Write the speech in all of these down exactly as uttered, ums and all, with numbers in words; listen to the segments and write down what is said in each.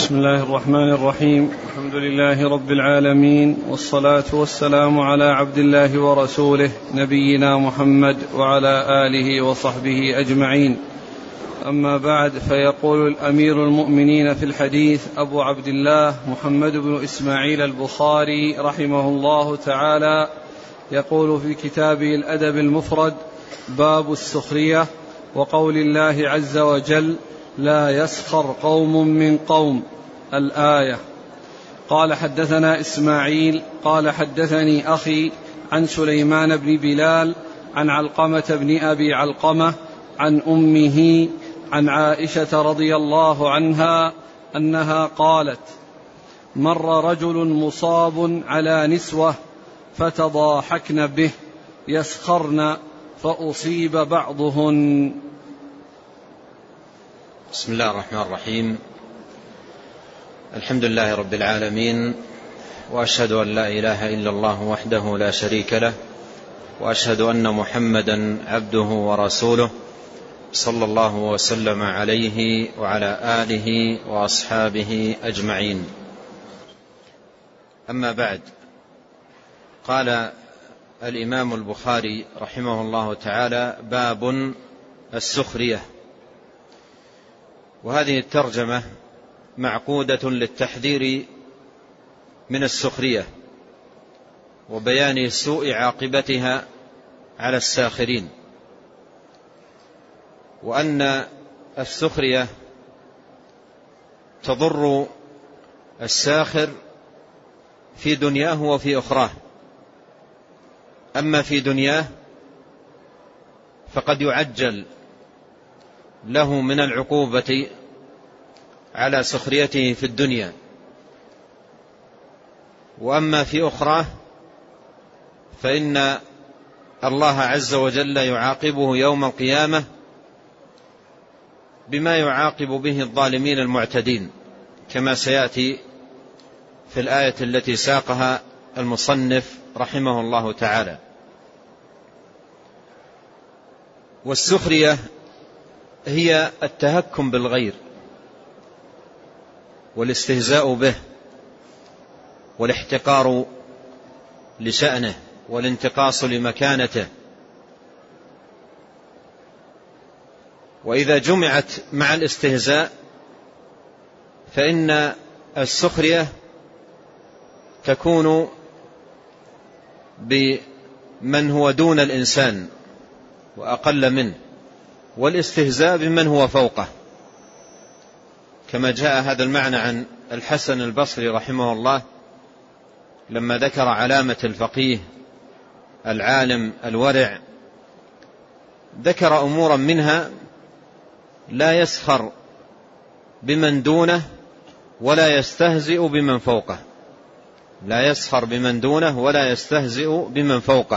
بسم الله الرحمن الرحيم. الحمد لله رب العالمين، والصلاة والسلام على عبد الله ورسوله نبينا محمد وعلى آله وصحبه أجمعين. أما بعد، فيقول الأمير المؤمنين في الحديث أبو عبد الله محمد بن إسماعيل البخاري رحمه الله تعالى، يقول في كتابه الأدب المفرد: باب السخرية وقول الله عز وجل: لا يسخر قوم من قوم، الآية. قال: حدثنا إسماعيل قال حدثني أخي عن سليمان بن بلال عن علقمة بن أبي علقمة عن أمه عن عائشة رضي الله عنها أنها قالت: مر رجل مصاب على نسوة فتضاحكن به يسخرن فأصيب بعضهن. بسم الله الرحمن الرحيم. الحمد لله رب العالمين، وأشهد أن لا إله إلا الله وحده لا شريك له، وأشهد أن محمدا عبده ورسوله، صلى الله وسلم عليه وعلى آله وأصحابه أجمعين. أما بعد، قال الإمام البخاري رحمه الله تعالى: باب السخرية. وهذه الترجمة معقودة للتحذير من السخرية وبيان سوء عاقبتها على الساخرين، وأن السخرية تضر الساخر في دنياه وفي أخراه. أما في دنياه فقد يعجل له من العقوبة على سخريته في الدنيا، وأما في أخراه فإن الله عز وجل يعاقبه يوم القيامة بما يعاقب به الظالمين المعتدين، كما سيأتي في الآية التي ساقها المصنف رحمه الله تعالى. والسخرية هي التهكم بالغير والاستهزاء به والاحتقار لشأنه والانتقاص لمكانته. وإذا جمعت مع الاستهزاء فإن السخرية تكون بمن هو دون الإنسان وأقل منه، والاستهزاء بمن هو فوقه، كما جاء هذا المعنى عن الحسن البصري رحمه الله لما ذكر علامة الفقيه العالم الورع، ذكر أمورا منها: لا يسخر بمن دونه ولا يستهزئ بمن فوقه. لا يسخر بمن دونه ولا يستهزئ بمن فوقه.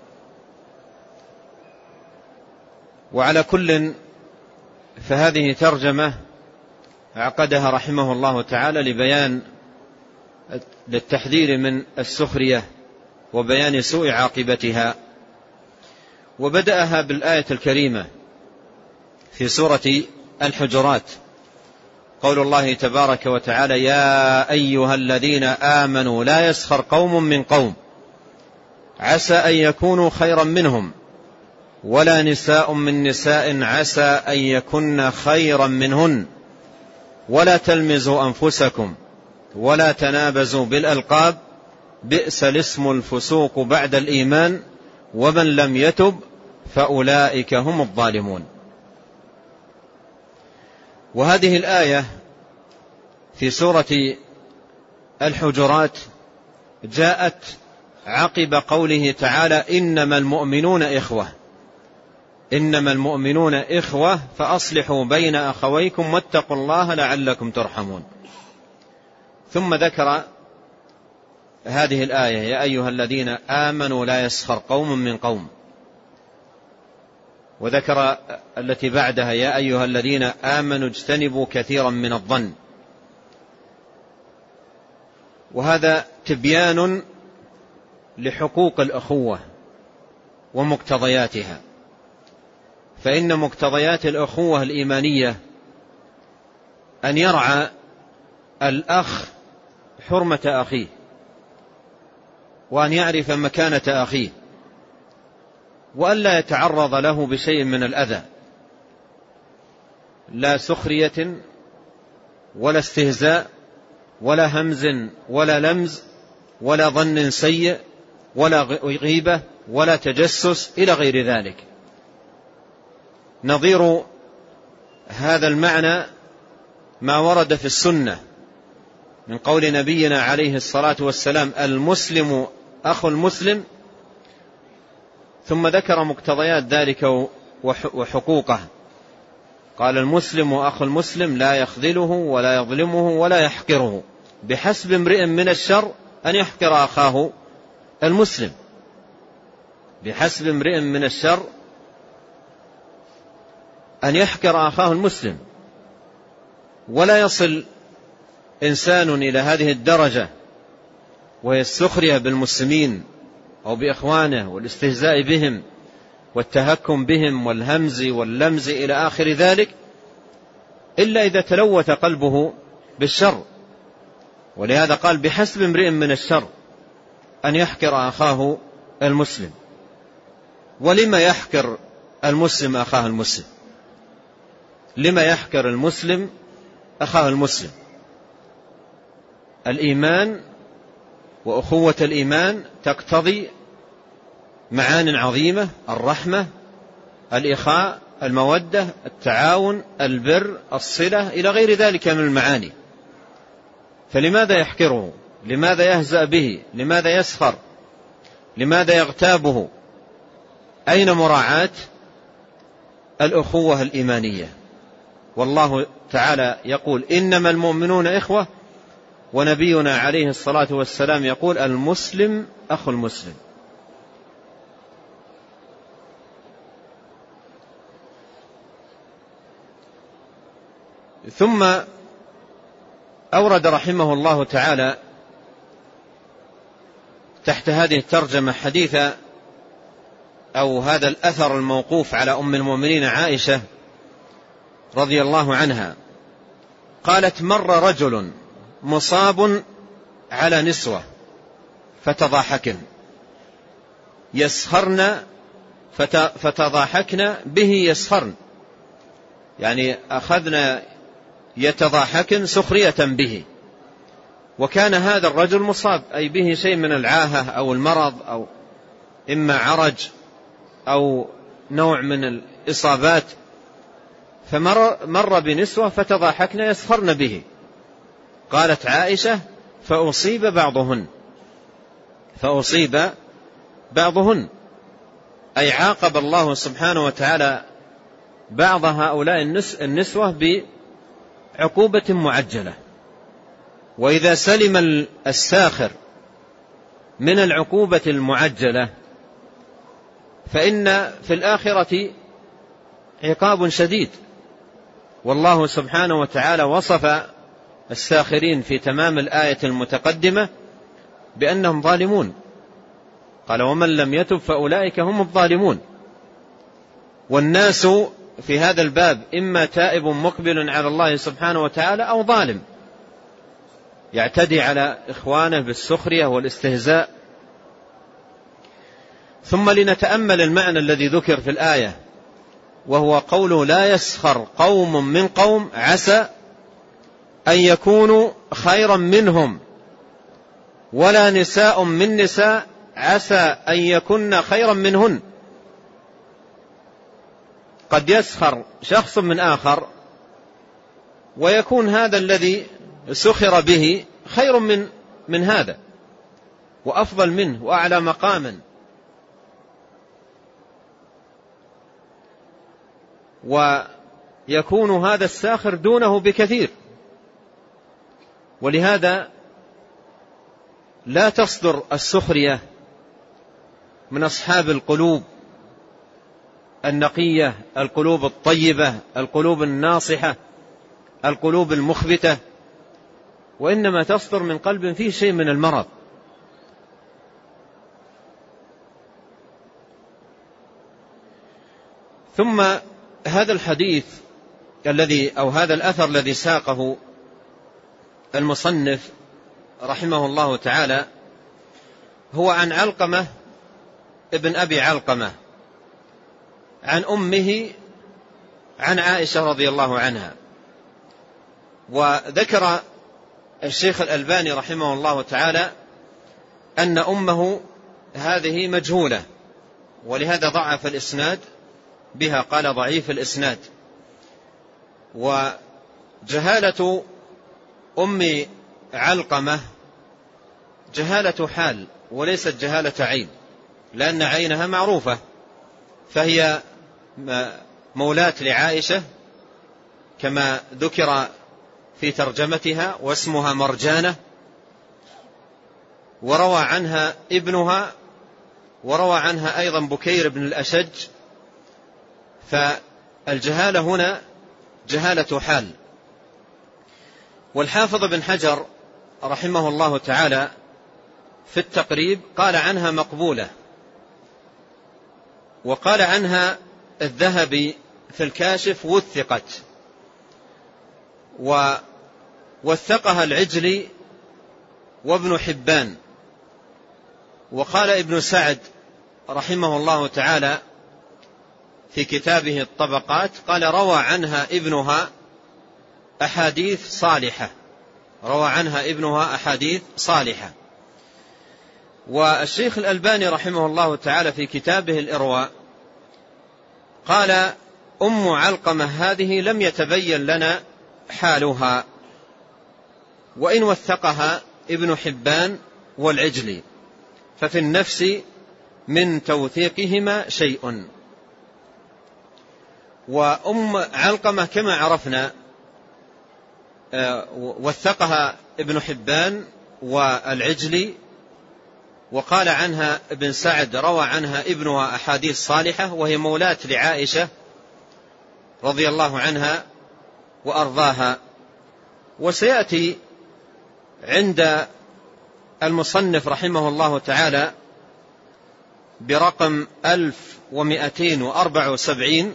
وعلى كل فهذه ترجمة عقدها رحمه الله تعالى لبيان للتحذير من السخرية وبيان سوء عاقبتها. وبدأها بالآية الكريمة في سورة الحجرات، قول الله تبارك وتعالى: يا أيها الذين آمنوا لا يسخر قوم من قوم عسى أن يكونوا خيرا منهم ولا نساء من نساء عسى أن يكن خيرا منهن ولا تلمزوا أنفسكم ولا تنابزوا بالألقاب بئس الاسم الفسوق بعد الإيمان ومن لم يتب فأولئك هم الظالمون. وهذه الآية في سورة الحجرات جاءت عقب قوله تعالى: إنما المؤمنون إخوة إنما المؤمنون إخوة فأصلحوا بين أخويكم واتقوا الله لعلكم ترحمون. ثم ذكر هذه الآية: يا أيها الذين آمنوا لا يسخر قوم من قوم، وذكر التي بعدها: يا أيها الذين آمنوا اجتنبوا كثيرا من الظن. وهذا تبيان لحقوق الأخوة ومقتضياتها، فإن مقتضيات الأخوة الإيمانية أن يرعى الأخ حرمة أخيه، وأن يعرف مكانة أخيه، وألا يتعرض له بشيء من الأذى، لا سخرية ولا استهزاء ولا همز ولا لمز ولا ظن سيء ولا غيبة ولا تجسس إلى غير ذلك. نظير هذا المعنى ما ورد في السنة من قول نبينا عليه الصلاة والسلام: المسلم أخو المسلم، ثم ذكر مقتضيات ذلك وحقوقه. قال: المسلم أخو المسلم لا يخذله ولا يظلمه ولا يحقره، بحسب امرئ من الشر أن يحقر أخاه المسلم. بحسب امرئ من الشر أن يحقر أخاه المسلم. ولا يصل إنسان إلى هذه الدرجة وهي السخرية بالمسلمين أو بإخوانه والاستهزاء بهم والتهكم بهم والهمز واللمز إلى آخر ذلك، إلا إذا تلوث قلبه بالشر. ولهذا قال: بحسب امرئ من الشر أن يحقر أخاه المسلم. ولما يحقر المسلم أخاه المسلم؟ لما يحقر المسلم أخاه المسلم؟ الإيمان وأخوة الإيمان تقتضي معان عظيمة: الرحمة، الإخاء، المودة، التعاون، البر، الصلة، إلى غير ذلك من المعاني. فلماذا يحقره؟ لماذا يهزأ به؟ لماذا يسخر؟ لماذا يغتابه؟ أين مراعاة الأخوة الإيمانية؟ والله تعالى يقول: إنما المؤمنون إخوة، ونبينا عليه الصلاة والسلام يقول: المسلم أخو المسلم. ثم أورد رحمه الله تعالى تحت هذه الترجمة حديث أو هذا الأثر الموقوف على أم المؤمنين عائشة رضي الله عنها، قالت: مر رجل مصاب على نسوة فتضاحكن، يسخرن فتضاحكن به يسخرن، يعني أخذنا يتضاحكن سخرية به. وكان هذا الرجل مصاب، أي به شيء من العاهة أو المرض، أو إما عرج أو نوع من الإصابات، فمر مر بنسوة فتضاحكن يسخرن به. قالت عائشة: فأصيب بعضهن، فأصيب بعضهن، أي عاقب الله سبحانه وتعالى بعض هؤلاء النسوة بعقوبة معجلة. وإذا سلم الساخر من العقوبة المعجلة فإن في الآخرة عقاب شديد. والله سبحانه وتعالى وصف الساخرين في تمام الآية المتقدمة بأنهم ظالمون، قال: ومن لم يتب فأولئك هم الظالمون. والناس في هذا الباب إما تائب مقبل على الله سبحانه وتعالى أو ظالم يعتدي على إخوانه بالسخرية والاستهزاء. ثم لنتأمل المعنى الذي ذكر في الآية، وهو قوله: لا يسخر قوم من قوم عسى أن يكونوا خيرا منهم، ولا نساء من نساء عسى أن يكن خيرا منهن. قد يسخر شخص من آخر ويكون هذا الذي سخر به خير من من هذا وأفضل منه وأعلى مقاما، ويكون هذا الساخر دونه بكثير. ولهذا لا تصدر السخرية من أصحاب القلوب النقية، القلوب الطيبة، القلوب الناصحة، القلوب المخبتة، وإنما تصدر من قلب فيه شيء من المرض. ثم هذا الحديث الذي أو هذا الأثر الذي ساقه المصنف رحمه الله تعالى هو عن علقمة ابن أبي علقمة عن أمه عن عائشة رضي الله عنها. وذكر الشيخ الألباني رحمه الله تعالى أن أمه هذه مجهولة، ولهذا ضعف الإسناد بها، قال ضعيف الإسناد. وجهالة أم علقمة جهالة حال وليست جهالة عين، لأن عينها معروفة، فهي مولاة لعائشة كما ذكر في ترجمتها، واسمها مرجانة، وروى عنها ابنها، وروى عنها أيضا بكير بن الأشج. فالجهالة هنا جهالة حال. والحافظ بن حجر رحمه الله تعالى في التقريب قال عنها مقبولة، وقال عنها الذهبي في الكاشف وثقت، ووثقها العجلي وابن حبان. وقال ابن سعد رحمه الله تعالى في كتابه الطبقات قال روى عنها ابنها أحاديث صالحة، روى عنها ابنها أحاديث صالحة. والشيخ الألباني رحمه الله تعالى في كتابه الإرواء قال أم علقمة هذه لم يتبين لنا حالها، وإن وثقها ابن حبان والعجلي، ففي النفس من توثيقهما شيء. وأم علقمة كما عرفنا وثقها ابن حبان والعجلي، وقال عنها ابن سعد روى عنها ابنها أحاديث صالحة، وهي مولاة لعائشة رضي الله عنها وأرضاها. وسيأتي عند المصنف رحمه الله تعالى برقم ألف ومئتين وأربعة وسبعين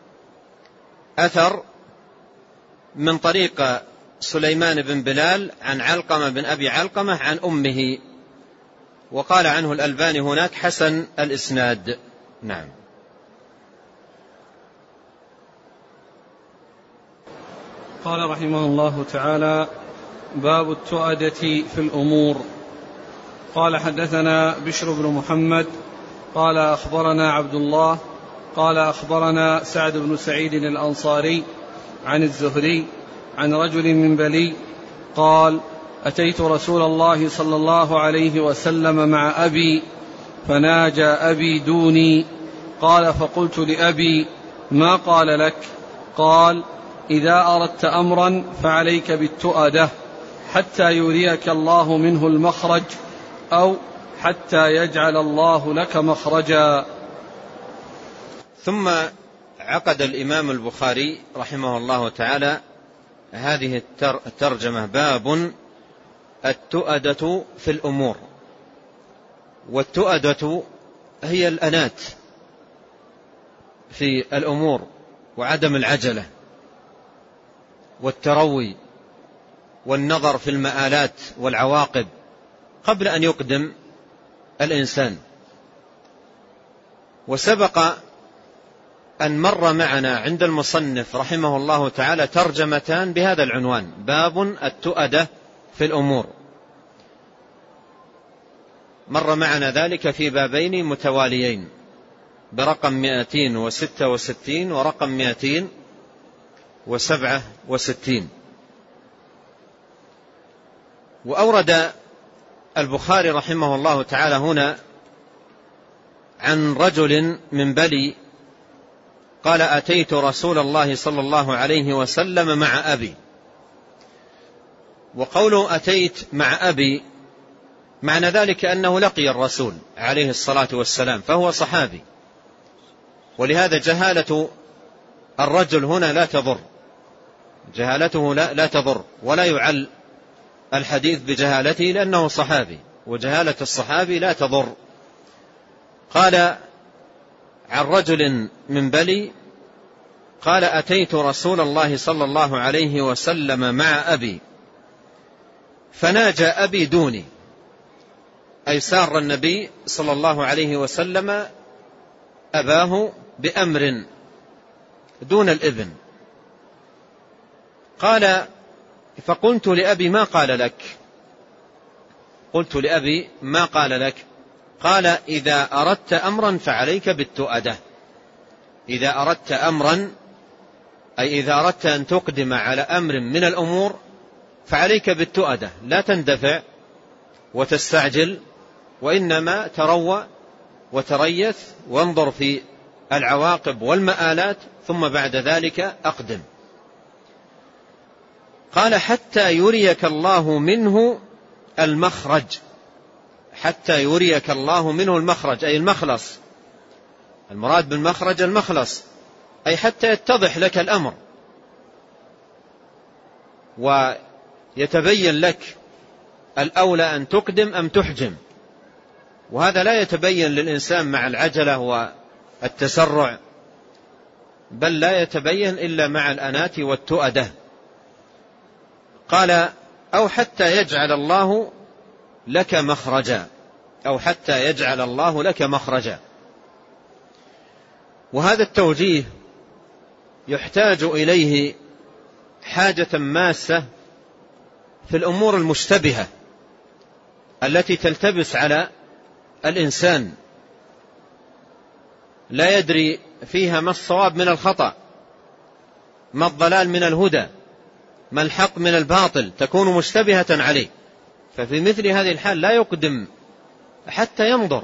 أثر من طريق سليمان بن بلال عن علقمة بن أبي علقمة عن أمه، وقال عنه الألباني هناك حسن الإسناد. نعم. قال رحمه الله تعالى: باب التؤدة في الأمور. قال حدثنا بشر بن محمد قال أخبرنا عبد الله قال أخبرنا سعد بن سعيد الأنصاري عن الزهري عن رجل من بلي قال: أتيت رسول الله صلى الله عليه وسلم مع أبي فناجى أبي دوني. قال: فقلت لأبي: ما قال لك؟ قال: إذا أردت أمرا فعليك بالتؤدة حتى يريك الله منه المخرج، أو حتى يجعل الله لك مخرجا. ثم عقد الإمام البخاري رحمه الله تعالى هذه الترجمة: باب التؤدة في الأمور. والتؤدة هي الأنات في الأمور، وعدم العجلة، والتروي، والنظر في المآلات والعواقب قبل أن يقدم الإنسان. وسبق أن مر معنا عند المصنف رحمه الله تعالى ترجمتان بهذا العنوان: باب التؤدة في الأمور. مر معنا ذلك في بابين متواليين برقم مئتين وستة وستين ورقم مئتين وسبعة وستين. وأورد البخاري رحمه الله تعالى هنا عن رجل من بلي قال: أتيت رسول الله صلى الله عليه وسلم مع أبي. وقوله أتيت مع أبي معنى ذلك أنه لقي الرسول عليه الصلاة والسلام، فهو صحابي، ولهذا جهالة الرجل هنا لا تضر، جهالته لا, لا تضر، ولا يعل الحديث بجهالته لأنه صحابي، وجهالة الصحابي لا تضر. قال عن رجل من بلي قال: أتيت رسول الله صلى الله عليه وسلم مع أبي فناجى أبي دوني، أي سار النبي صلى الله عليه وسلم أباه بأمر دون الابن. قال فقلت لأبي ما قال لك؟ قلت لأبي ما قال لك؟ قال إذا أردت أمرا فعليك بالتؤدة. إذا أردت أمرا أي إذا أردت أن تقدم على أمر من الأمور فعليك بالتؤدة، لا تندفع وتستعجل، وإنما تروى وتريث وانظر في العواقب والمآلات ثم بعد ذلك أقدم. قال حتى يريك الله منه المخرج. حتى يريك الله منه المخرج أي المخلص، المراد بالمخرج المخلص، أي حتى يتضح لك الأمر ويتبين لك الأولى أن تقدم أم تحجم. وهذا لا يتبين للإنسان مع العجلة والتسرع، بل لا يتبين إلا مع الأنات والتؤدة. قال أو حتى يجعل الله لك مخرجا، أو حتى يجعل الله لك مخرجا. وهذا التوجيه يحتاج إليه حاجة ماسة في الأمور المشتبهة التي تلتبس على الإنسان، لا يدري فيها ما الصواب من الخطأ، ما الضلال من الهدى، ما الحق من الباطل، تكون مشتبهة عليه. ففي مثل هذه الحال لا يقدم حتى ينظر.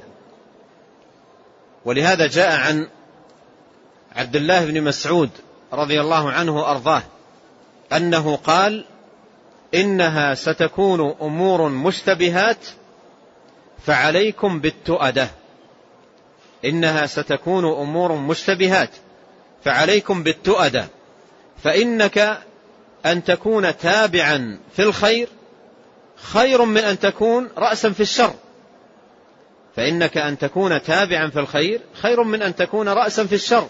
ولهذا جاء عن عبد الله بن مسعود رضي الله عنه وأرضاه أنه قال إنها ستكون أمور مشتبهات فعليكم بالتؤدة. إنها ستكون أمور مشتبهات فعليكم بالتؤدة، فإنك أن تكون تابعا في الخير خير من أن تكون رأسا في الشر. فإنك أن تكون تابعا في الخير خير من أن تكون رأسا في الشر.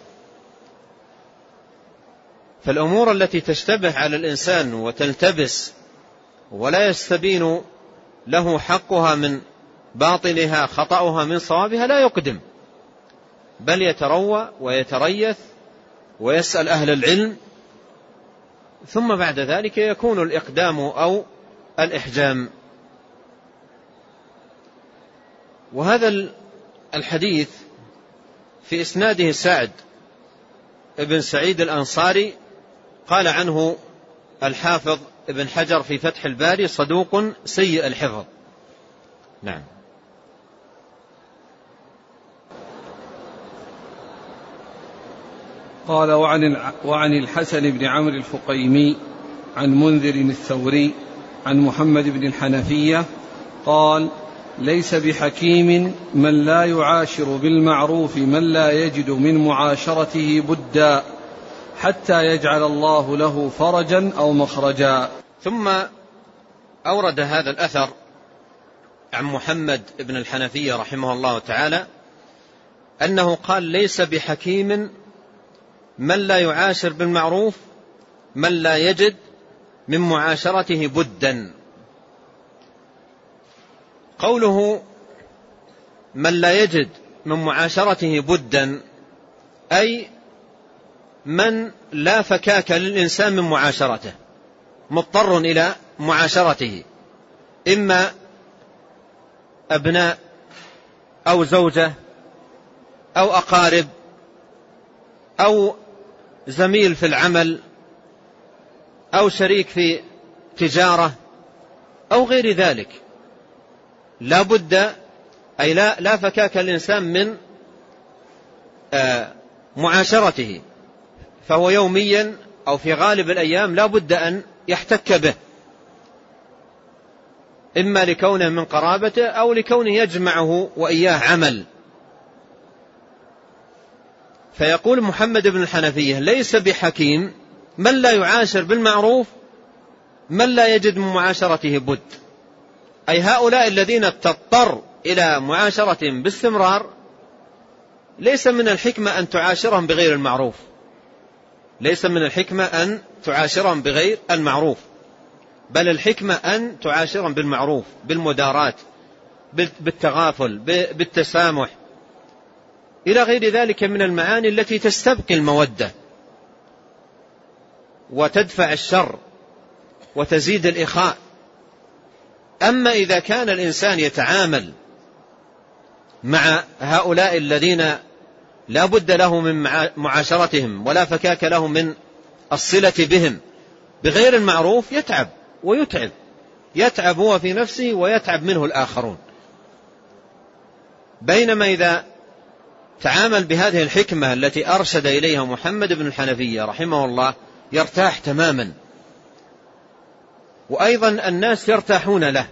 فالأمور التي تشتبه على الإنسان وتلتبس ولا يستبين له حقها من باطلها، خطأها من صوابها، لا يقدم، بل يتروى ويتريث ويسأل أهل العلم، ثم بعد ذلك يكون الإقدام أو الإحجام. وهذا الحديث في إسناده سعد ابن سعيد الأنصاري، قال عنه الحافظ ابن حجر في فتح الباري صدوق سيء الحفظ. نعم. قال وعن وعن الحسن بن عمرو الفقيمي عن منذر الثوري عن محمد بن الحنفية قال ليس بحكيم من لا يعاشر بالمعروف من لا يجد من معاشرته بدا حتى يجعل الله له فرجا أو مخرجا. ثم أورد هذا الأثر عن محمد بن الحنفية رحمه الله تعالى أنه قال ليس بحكيم من لا يعاشر بالمعروف من لا يجد من معاشرته بدا. قوله من لا يجد من معاشرته بدا أي من لا فكاك للإنسان من معاشرته، مضطر إلى معاشرته، إما أبناء أو زوجة أو أقارب أو زميل في العمل أو شريك في تجارة أو غير ذلك. لا بد أي لا, لا فكاك الإنسان من آه معاشرته، فهو يوميا أو في غالب الأيام لا بد أن يحتك به، إما لكونه من قرابته أو لكونه يجمعه وإياه عمل. فيقول محمد بن الحنفية ليس بحكيم من لا يعاشر بالمعروف من لا يجد من معاشرته بد، أي هؤلاء الذين تضطر إلى معاشرتهم باستمرار ليس من الحكمة أن تعاشرهم بغير المعروف، ليس من الحكمة أن تعاشرهم بغير المعروف، بل الحكمة أن تعاشرهم بالمعروف، بالمداراة، بالتغافل، بالتسامح، إلى غير ذلك من المعاني التي تستبقي المودة وتدفع الشر وتزيد الإخاء. أما إذا كان الإنسان يتعامل مع هؤلاء الذين لا بد له من معاشرتهم ولا فكاك له من الصلة بهم بغير المعروف، يتعب ويتعب، يتعب هو في نفسه ويتعب منه الآخرون. بينما إذا تعامل بهذه الحكمة التي أرشد إليها محمد بن الحنفية رحمه الله يرتاح تماما، وأيضا الناس يرتاحون له.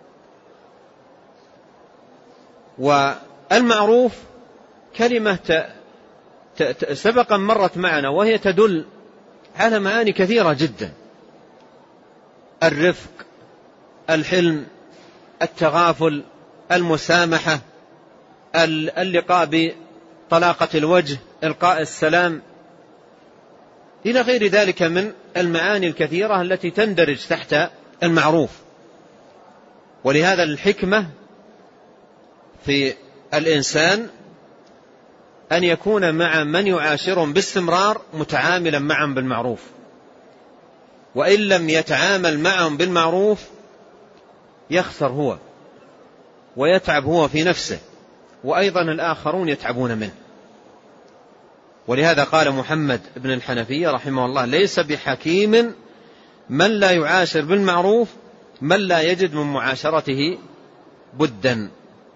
والمعروف كلمة سبقا مرت معنا وهي تدل على معاني كثيرة جدا: الرفق، الحلم، التغافل، المسامحة، اللقاء بطلاقة الوجه، إلقاء السلام، إلى غير ذلك من المعاني الكثيرة التي تندرج تحت المعروف. ولهذا الحكمة في الإنسان أن يكون مع من يعاشرهم باستمرار متعاملا معهم بالمعروف، وإن لم يتعامل معهم بالمعروف يخسر هو ويتعب هو في نفسه، وأيضا الآخرون يتعبون منه. ولهذا قال محمد بن الحنفية رحمه الله: ليس بحكيم من لا يعاشر بالمعروف من لا يجد من معاشرته بدا.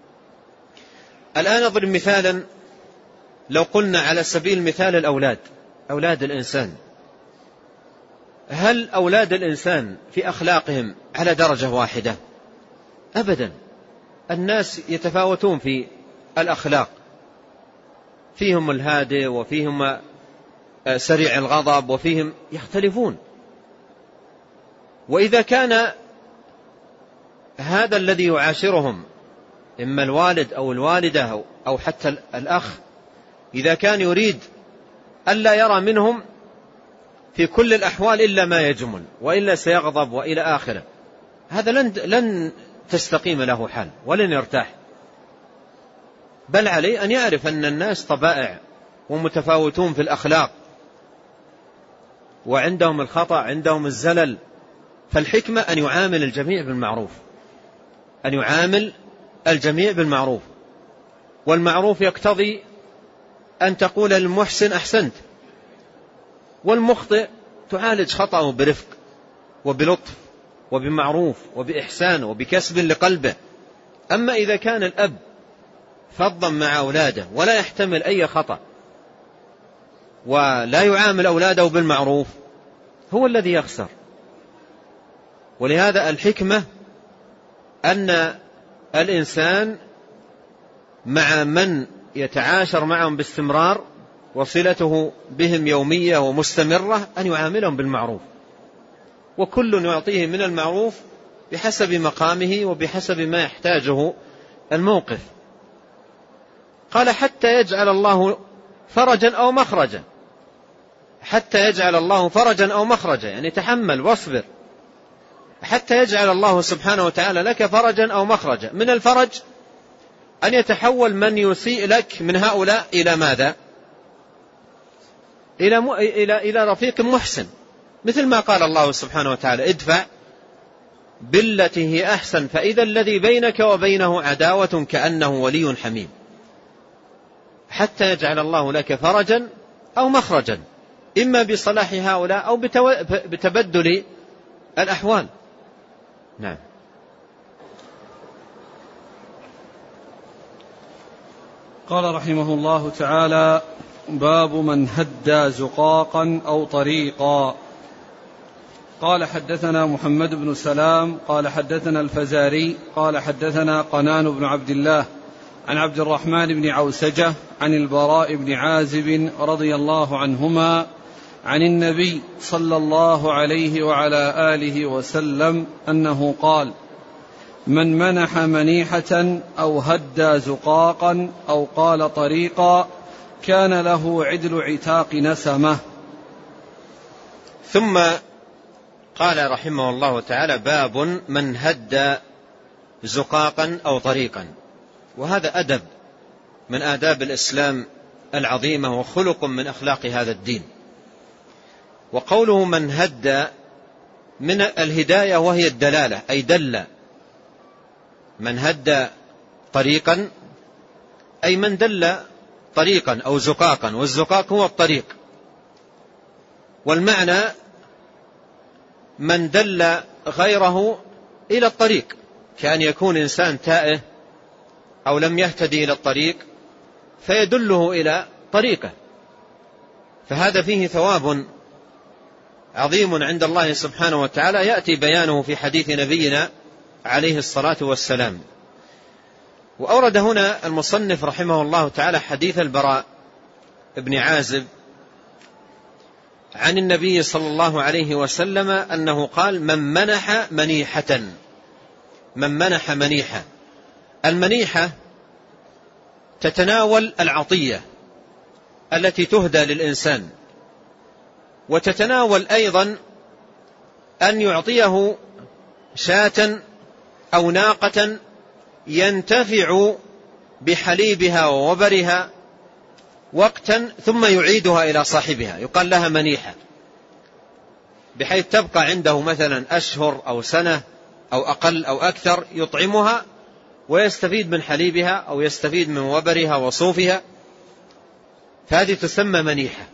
الآن أضرب مثالا، لو قلنا على سبيل المثال الأولاد، أولاد الإنسان، هل أولاد الإنسان في أخلاقهم على درجة واحدة؟ أبدا، الناس يتفاوتون في الأخلاق، فيهم الهادئ وفيهم سريع الغضب وفيهم يختلفون. وإذا كان هذا الذي يعاشرهم إما الوالد أو الوالدة أو حتى الأخ، إذا كان يريد ألا يرى منهم في كل الأحوال إلا ما يجمل وإلا سيغضب وإلى آخره، هذا لن, لن تستقيم له حال ولن يرتاح، بل عليه أن يعرف أن الناس طبائع ومتفاوتون في الأخلاق وعندهم الخطأ، عندهم الزلل. فالحكمة أن يعامل الجميع بالمعروف، أن يعامل الجميع بالمعروف. والمعروف يقتضي أن تقول للمحسن أحسنت، والمخطئ تعالج خطأه برفق وبلطف وبمعروف وبإحسان وبكسب لقلبه. أما إذا كان الأب فظا مع أولاده ولا يحتمل أي خطأ ولا يعامل أولاده بالمعروف، هو الذي يخسر. ولهذا الحكمة أن الإنسان مع من يتعاشر معهم باستمرار وصلته بهم يومية ومستمرة أن يعاملهم بالمعروف، وكل يعطيه من المعروف بحسب مقامه وبحسب ما يحتاجه الموقف. قال: حتى يجعل الله فرجا أو مخرجا، حتى يجعل الله فرجا أو مخرجا، يعني تحمل واصبر حتى يجعل الله سبحانه وتعالى لك فرجا أو مخرجا. من الفرج أن يتحول من يسيء لك من هؤلاء إلى ماذا؟ إلى, م... إلى... إلى رفيق محسن، مثل ما قال الله سبحانه وتعالى: ادفع بالتي هي أحسن فإذا الذي بينك وبينه عداوة كأنه ولي حميم. حتى يجعل الله لك فرجا أو مخرجا، إما بصلاح هؤلاء أو بتو... بتبدل الأحوال. نعم. قال رحمه الله تعالى: باب من هدى زقاقا أو طريقا. قال: حدثنا محمد بن سلام قال حدثنا الفزاري قال حدثنا قنان بن عبد الله عن عبد الرحمن بن عوسجة عن البراء بن عازب رضي الله عنهما عن النبي صلى الله عليه وعلى آله وسلم أنه قال: من منح منيحة أو هدى زقاقا أو قال طريقا كان له عدل عتاق نسمة. ثم قال رحمه الله تعالى: باب من هد زقاقا أو طريقا. وهذا أدب من آداب الإسلام العظيمة وخلق من أخلاق هذا الدين. وقوله من هد من الهداية وهي الدلالة، أي دل. من هد طريقا أي من دل طريقا أو زقاقا، والزقاق هو الطريق. والمعنى من دل غيره إلى الطريق، كأن يكون إنسان تائه أو لم يهتدي إلى الطريق فيدله إلى طريقه، فهذا فيه ثواب عظيم عند الله سبحانه وتعالى، يأتي بيانه في حديث نبينا عليه الصلاة والسلام. وأورد هنا المصنف رحمه الله تعالى حديث البراء بن عازب عن النبي صلى الله عليه وسلم أنه قال: من منح منيحة. من منح منيحة، المنيحة تتناول العطية التي تهدى للإنسان، وتتناول أيضا أن يعطيه شاة أو ناقة ينتفع بحليبها ووبرها وقتا ثم يعيدها إلى صاحبها، يقال لها منيحة، بحيث تبقى عنده مثلا أشهر أو سنة أو أقل أو أكثر، يطعمها ويستفيد من حليبها أو يستفيد من وبرها وصوفها، فهذه تسمى منيحة.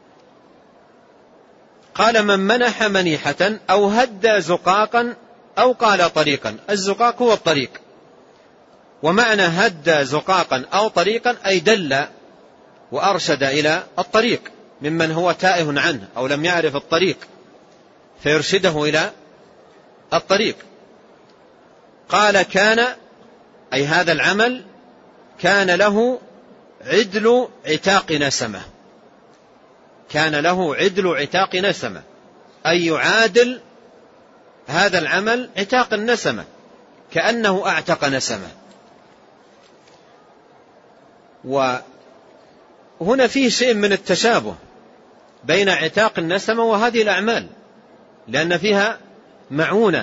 قال: من منح منيحة أو هدى زقاقا أو قال طريقا. الزقاق هو الطريق، ومعنى هدى زقاقا أو طريقا أي دل وأرشد إلى الطريق ممن هو تائه عنه أو لم يعرف الطريق فيرشده إلى الطريق. قال: كان أي هذا العمل كان له عدل عتاق نسمة. كان له عدل عتاق نسمة أي يعادل هذا العمل عتاق النسمة، كأنه أعتق نسمة. وهنا فيه شيء من التشابه بين عتاق النسمة وهذه الأعمال، لأن فيها معونة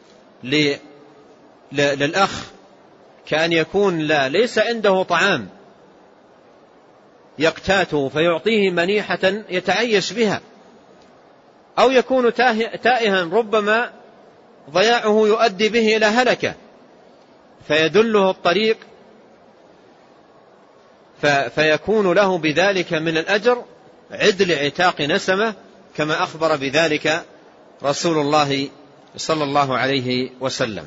للأخ، كأن يكون لا ليس عنده طعام يقتاته فيعطيه منيحة يتعيش بها، أو يكون تائها ربما ضياعه يؤدي به إلى هلكة فيدله الطريق فيكون له بذلك من الأجر عدل عتاق نسمة، كما أخبر بذلك رسول الله صلى الله عليه وسلم.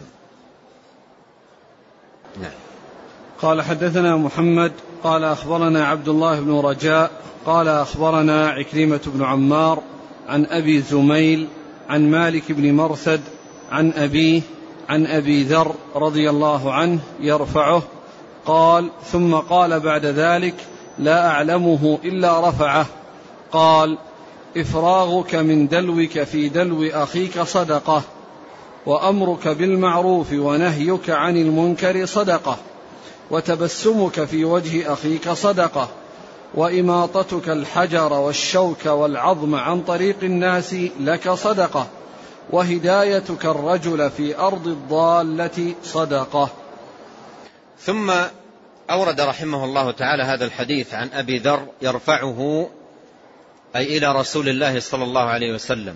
نعم. قال: حدثنا محمد قال أخبرنا عبد الله بن رجاء قال أخبرنا عكرمة بن عمار عن أبي زميل عن مالك بن مرثد عن أبيه عن أبي ذر رضي الله عنه يرفعه قال: ثم قال بعد ذلك: لا أعلمه إلا رفعه. قال: إفراغك من دلوك في دلو أخيك صدقة، وأمرك بالمعروف ونهيك عن المنكر صدقة، وتبسمك في وجه أخيك صدقة، وإماطتك الحجر والشوك والعظم عن طريق الناس لك صدقة، وهدايتك الرجل في أرض الضالة صدقة. ثم أورد رحمه الله تعالى هذا الحديث عن أبي ذر يرفعه أي إلى رسول الله صلى الله عليه وسلم.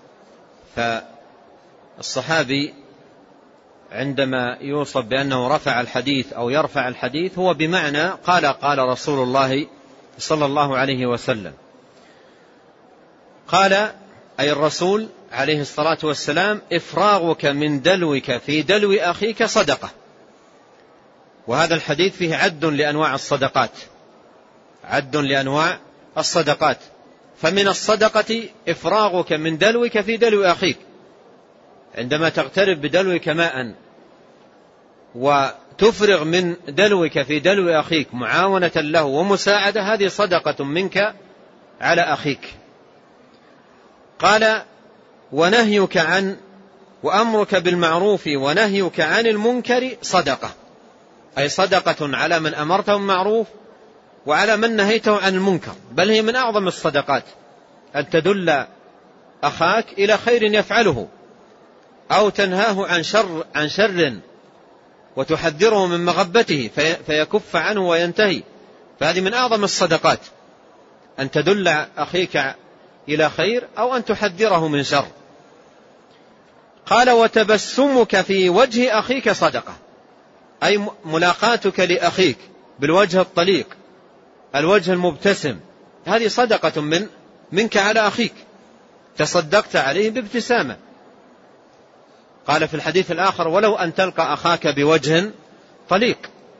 فالصحابي عندما يوصف بأنه رفع الحديث أو يرفع الحديث هو بمعنى قال قال رسول الله صلى الله عليه وسلم. قال أي الرسول عليه الصلاة والسلام: إفراغك من دلوك في دلو أخيك صدقة. وهذا الحديث فيه عد لأنواع الصدقات، عد لأنواع الصدقات. فمن الصدقة إفراغك من دلوك في دلو أخيك، عندما تغترب بدلوك ماء وتفرغ من دلوك في دلو أخيك معاونة له ومساعدة، هذه صدقة منك على أخيك. قال: ونهيك عن وأمرك بالمعروف ونهيك عن المنكر صدقة، أي صدقة على من أمرته بالمعروف وعلى من نهيته عن المنكر، بل هي من أعظم الصدقات أن تدل أخاك إلى خير يفعله، أو تنهاه عن شر, عن شر وتحذره من مغبته فيكف عنه وينتهي، فهذه من أعظم الصدقات، أن تدل أخيك إلى خير أو أن تحذره من شر. قال وتبسمك في وجه أخيك صدقة، أي ملاقاتك لأخيك بالوجه الطليق، الوجه المبتسم، هذه صدقة من منك على أخيك، تصدقت عليه بابتسامة. قال في الحديث الآخر ولو أن تلقى أخاك بوجه طليق.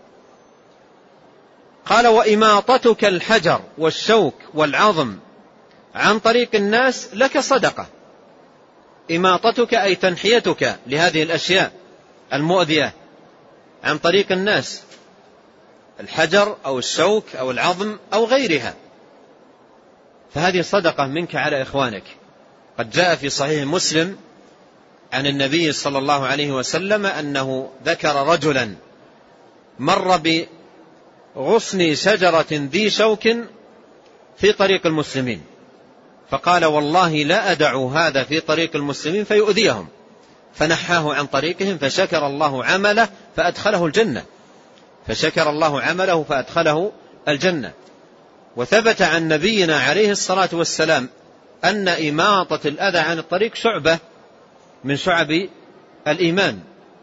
قال وإماطتك الحجر والشوك والعظم عن طريق الناس لك صدقة. إماطتك أي تنحيتك لهذه الأشياء المؤذية عن طريق الناس، الحجر أو الشوك أو العظم أو غيرها، فهذه صدقة منك على إخوانك. قد جاء في صحيح مسلم عن النبي صلى الله عليه وسلم أنه ذكر رجلا مر بغصن شجرة ذي شوك في طريق المسلمين، فقال والله لا أدع هذا في طريق المسلمين فيؤذيهم، فنحاه عن طريقهم فشكر الله عمله فأدخله الجنة، فشكر الله عمله فأدخله الجنة. وثبت عن نبينا عليه الصلاة والسلام أن إماطة الأذى عن الطريق شعبة من شعب الإيمان.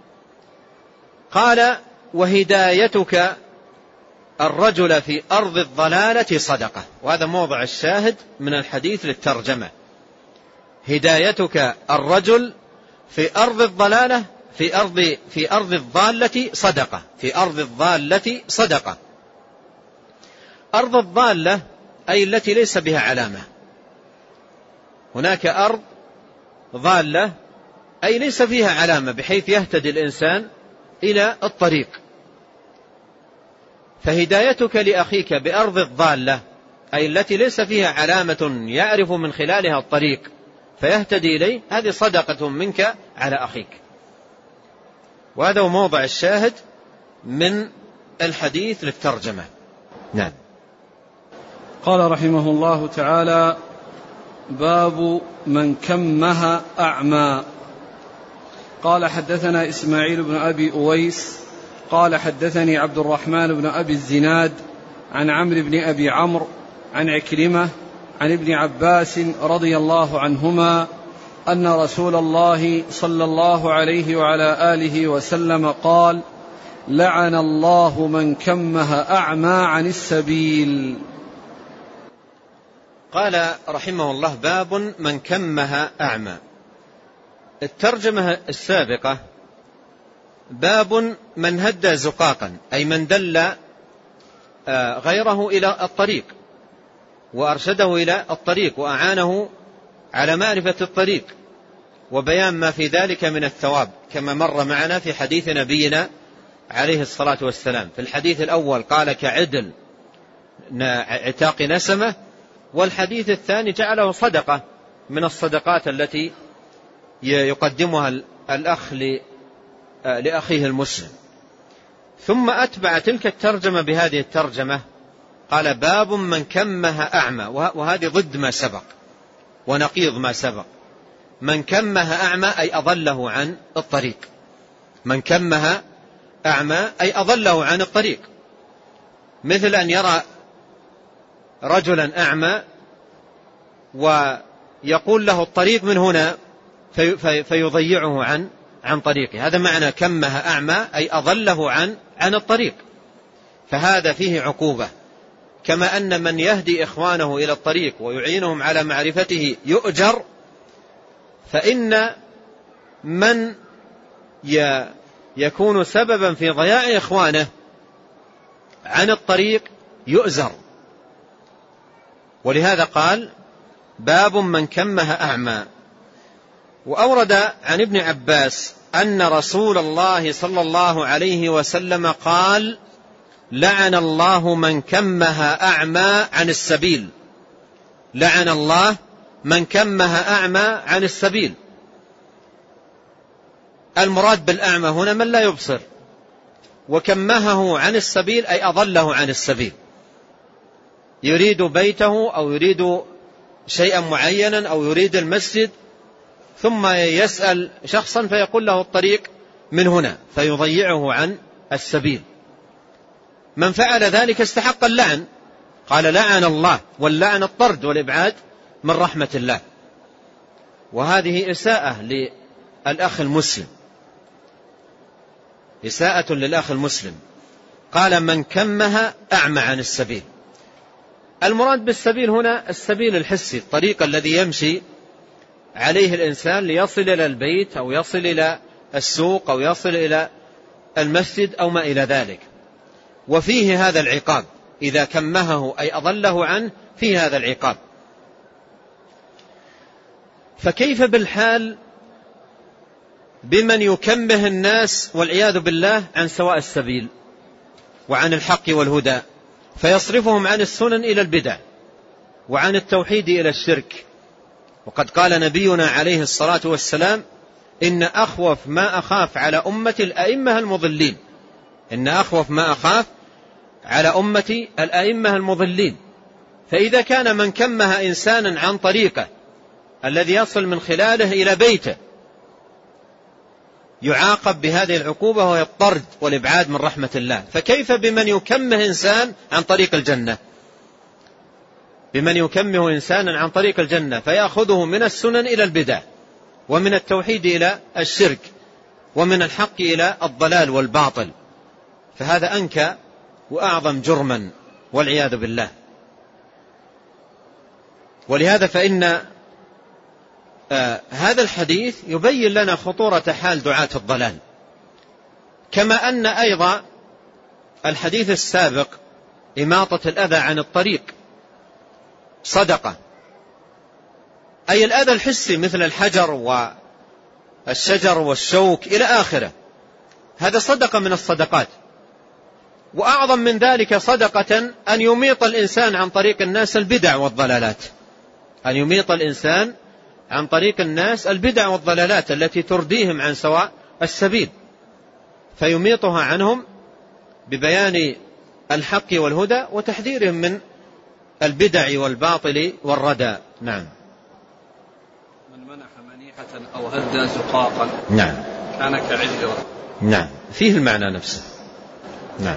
قال وهدايتك الرجل في أرض الضلالة صدقة، وهذا موضع الشاهد من الحديث للترجمة. هدايتك الرجل في أرض الضلالة في أرض في أرض الضالة صدقة، في أرض الضالة صدقة. أرض الضالة أي التي ليس بها علامة. هناك أرض ضالة أي ليس فيها علامة بحيث يهتدي الإنسان إلى الطريق. فهدايتك لأخيك بأرض الضالة أي التي ليس فيها علامة يعرف من خلالها الطريق فيهتدي إليه، هذه صدقة منك على أخيك. وهذا هو موضع الشاهد من الحديث للترجمة. نعم. قال رحمه الله تعالى باب من كمه أعمى. قال حدثنا إسماعيل بن أبي أويس قال حدثني عبد الرحمن بن أبي الزناد عن عمرو بن أبي عمرو عن عكرمة عن ابن عباس رضي الله عنهما أن رسول الله صلى الله عليه وعلى آله وسلم قال لعن الله من كمه أعمى عن السبيل. قال رحمه الله باب من كمه أعمى. الترجمة السابقة باب من هدى زقاقا، أي من دل غيره إلى الطريق وأرشده إلى الطريق وأعانه على معرفة الطريق وبيان ما في ذلك من الثواب، كما مر معنا في حديث نبينا عليه الصلاة والسلام. في الحديث الأول قال كعدل عتاق نسمة، والحديث الثاني جعله صدقة من الصدقات التي يقدمها الأخ لأخيه المسلم. ثم أتبع تلك الترجمة بهذه الترجمة قال باب من كمه أعمى، وهذه ضد ما سبق ونقيض ما سبق. من كمه أعمى أي أضله عن الطريق، من كمه أعمى أي أضله عن الطريق، مثل أن يرى رجلا أعمى ويقول له الطريق من هنا في في فيضيعه عن عن طريقه، هذا معنى كمه أعمى أي أضله عن عن الطريق، فهذا فيه عقوبة. كما أن من يهدي إخوانه إلى الطريق ويعينهم على معرفته يؤجر، فإن من يكون سببا في ضياع إخوانه عن الطريق يؤزر. ولهذا قال باب من كمه أعمى. وأورد عن ابن عباس أن رسول الله صلى الله عليه وسلم قال لعن الله من كمه أعمى عن السبيل، لعن الله من كمه أعمى عن السبيل. المراد بالأعمى هنا من لا يبصر، وكمهه عن السبيل أي أضله عن السبيل، يريد بيته أو يريد شيئا معينا أو يريد المسجد، ثم يسأل شخصا فيقول له الطريق من هنا فيضيعه عن السبيل. من فعل ذلك استحق اللعن، قال لعن الله، واللعن الطرد والإبعاد من رحمة الله. وهذه إساءة للأخ المسلم، إساءة للأخ المسلم. قال من كمها أعمى عن السبيل. المراد بالسبيل هنا السبيل الحسي، الطريق الذي يمشي عليه الإنسان ليصل إلى البيت أو يصل إلى السوق أو يصل إلى المسجد أو ما إلى ذلك. وفيه هذا العقاب إذا كمهه أي أضله عنه، فيه هذا العقاب. فكيف بالحال بمن يكمه الناس والعياذ بالله عن سواء السبيل وعن الحق والهدى، فيصرفهم عن السنن إلى البدع وعن التوحيد إلى الشرك. وقد قال نبينا عليه الصلاة والسلام إن أخوف ما أخاف على أمتي الأئمة المضلين، إن أخوف ما أخاف على أمتي الأئمة المضلين. فإذا كان من كمه إنسانا عن طريقه الذي يصل من خلاله إلى بيته يعاقب بهذه العقوبة وهي الطرد والإبعاد من رحمة الله، فكيف بمن يكمه إنسان عن طريق الجنة؟ بمن يكمه إنسانا عن طريق الجنة فيأخذه من السنن إلى البدع ومن التوحيد إلى الشرك ومن الحق إلى الضلال والباطل، فهذا أنكى وأعظم جرما والعياذ بالله. ولهذا فإن آه هذا الحديث يبين لنا خطورة حال دعاة الضلال، كما أن أيضا الحديث السابق إماطة الأذى عن الطريق صدقة، أي الأذى الحسي مثل الحجر والشجر والشوك إلى آخره، هذا صدقة من الصدقات. وأعظم من ذلك صدقة أن يميط الإنسان عن طريق الناس البدع والضلالات، أن يميط الإنسان عن طريق الناس البدع والضلالات التي ترديهم عن سواء السبيل، فيميطها عنهم ببيان الحق والهدى وتحذيرهم من البدع والباطل والردى. نعم. من منح منيحة أو هدى زقاقا نعم كان كعجرة. نعم، فيه المعنى نفسه. نعم.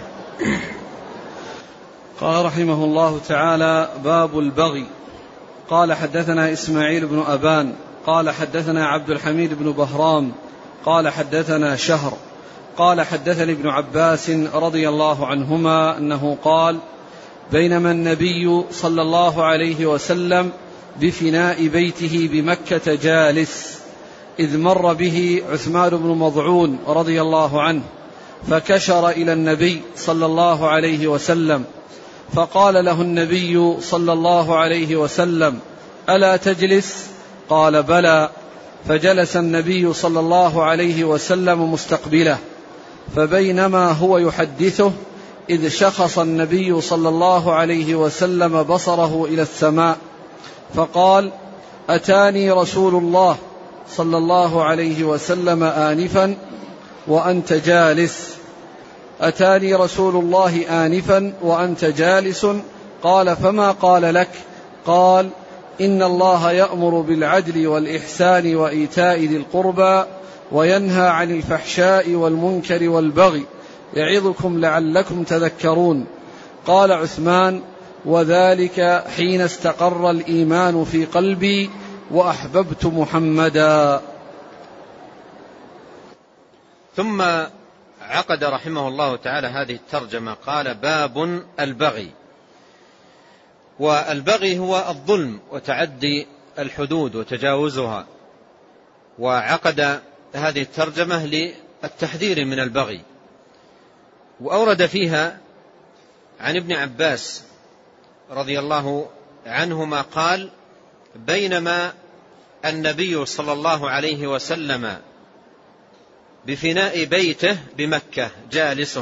قال رحمه الله تعالى: باب البغي. قال حدثنا إسماعيل بن أبان قال حدثنا عبد الحميد بن بهرام قال حدثنا شهر قال حدثني ابن عباس رضي الله عنهما أنه قال: بينما النبي صلى الله عليه وسلم بفناء بيته بمكة جالس إذ مر به عثمان بن مضعون رضي الله عنه، فكشر إلى النبي صلى الله عليه وسلم، فقال له النبي صلى الله عليه وسلم: ألا تجلس؟ قال: بلى. فجلس النبي صلى الله عليه وسلم مستقبله، فبينما هو يحدثه إذ شخص النبي صلى الله عليه وسلم بصره إلى السماء فقال: أتاني رسول الله صلى الله عليه وسلم آنفا وأنت جالس أتاني رسول الله آنفا وأنت جالس قال: فما قال لك؟ قال: إن الله يأمر بالعدل والإحسان وإيتاء ذي القربى وينهى عن الفحشاء والمنكر والبغي يعظكم لعلكم تذكرون. قال عثمان: وذلك حين استقر الإيمان في قلبي وأحببت محمدا. ثم عقد رحمه الله تعالى هذه الترجمة، قال: باب البغي. والبغي هو الظلم وتعدي الحدود وتجاوزها، وعقد هذه الترجمة للتحذير من البغي. وأورد فيها عن ابن عباس رضي الله عنهما قال: بينما النبي صلى الله عليه وسلم بفناء بيته بمكة جالس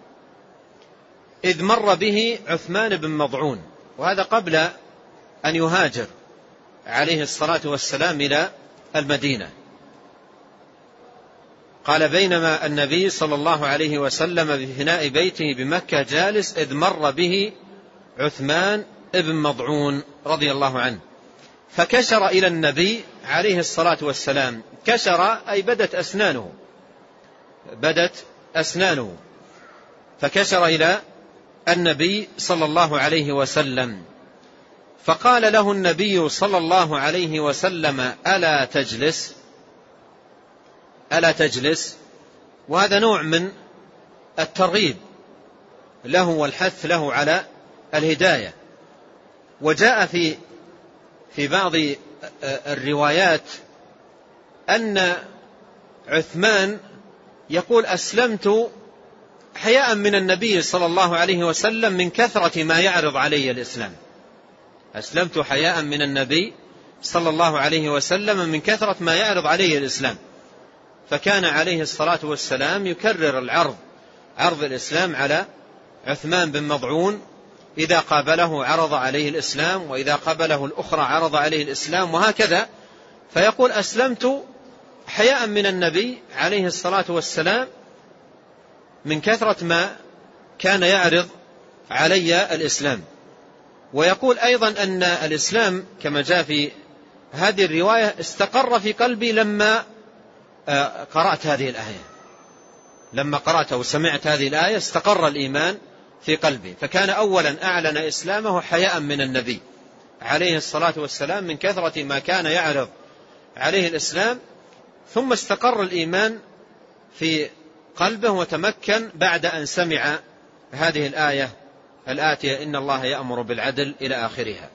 إذ مر به عثمان بن مضعون، وهذا قبل أن يهاجر عليه الصلاة والسلام إلى المدينة. قال: بينما النبي صلى الله عليه وسلم بفناء بيته بمكة جالس إذ مر به عثمان بن مضعون رضي الله عنه، فكشر إلى النبي عليه الصلاة والسلام. كشر أي بدت أسنانه، بدت أسنانه فكشر إلى النبي صلى الله عليه وسلم. فقال له النبي صلى الله عليه وسلم: ألا تجلس ألا تجلس وهذا نوع من الترغيب له والحث له على الهداية. وجاء في في بعض الروايات أن عثمان يقول: أسلمت حياء من النبي صلى الله عليه وسلم من كثرة ما يعرض علي الإسلام. أسلمت حياء من النبي صلى الله عليه وسلم من كثرة ما يعرض علي الإسلام. فكان عليه الصلاة والسلام يكرر العرض عرض الإسلام على عثمان بن مضعون، إذا قابله عرض عليه الإسلام، وإذا قابله الأخرى عرض عليه الإسلام، وهكذا. فيقول: أسلمت حياء من النبي عليه الصلاة والسلام من كثرة ما كان يعرض علي الإسلام. ويقول أيضا أن الإسلام كما جاء في هذه الرواية استقر في قلبي لما قرأت هذه الآية، لما قرأت وسمعت هذه الآية استقر الإيمان في قلبي. فكان أولا أعلن إسلامه حياء من النبي عليه الصلاة والسلام من كثرة ما كان يعرض عليه الإسلام، ثم استقر الإيمان في قلبه وتمكن بعد أن سمع هذه الآية الآتية: إن الله يأمر بالعدل إلى آخرها.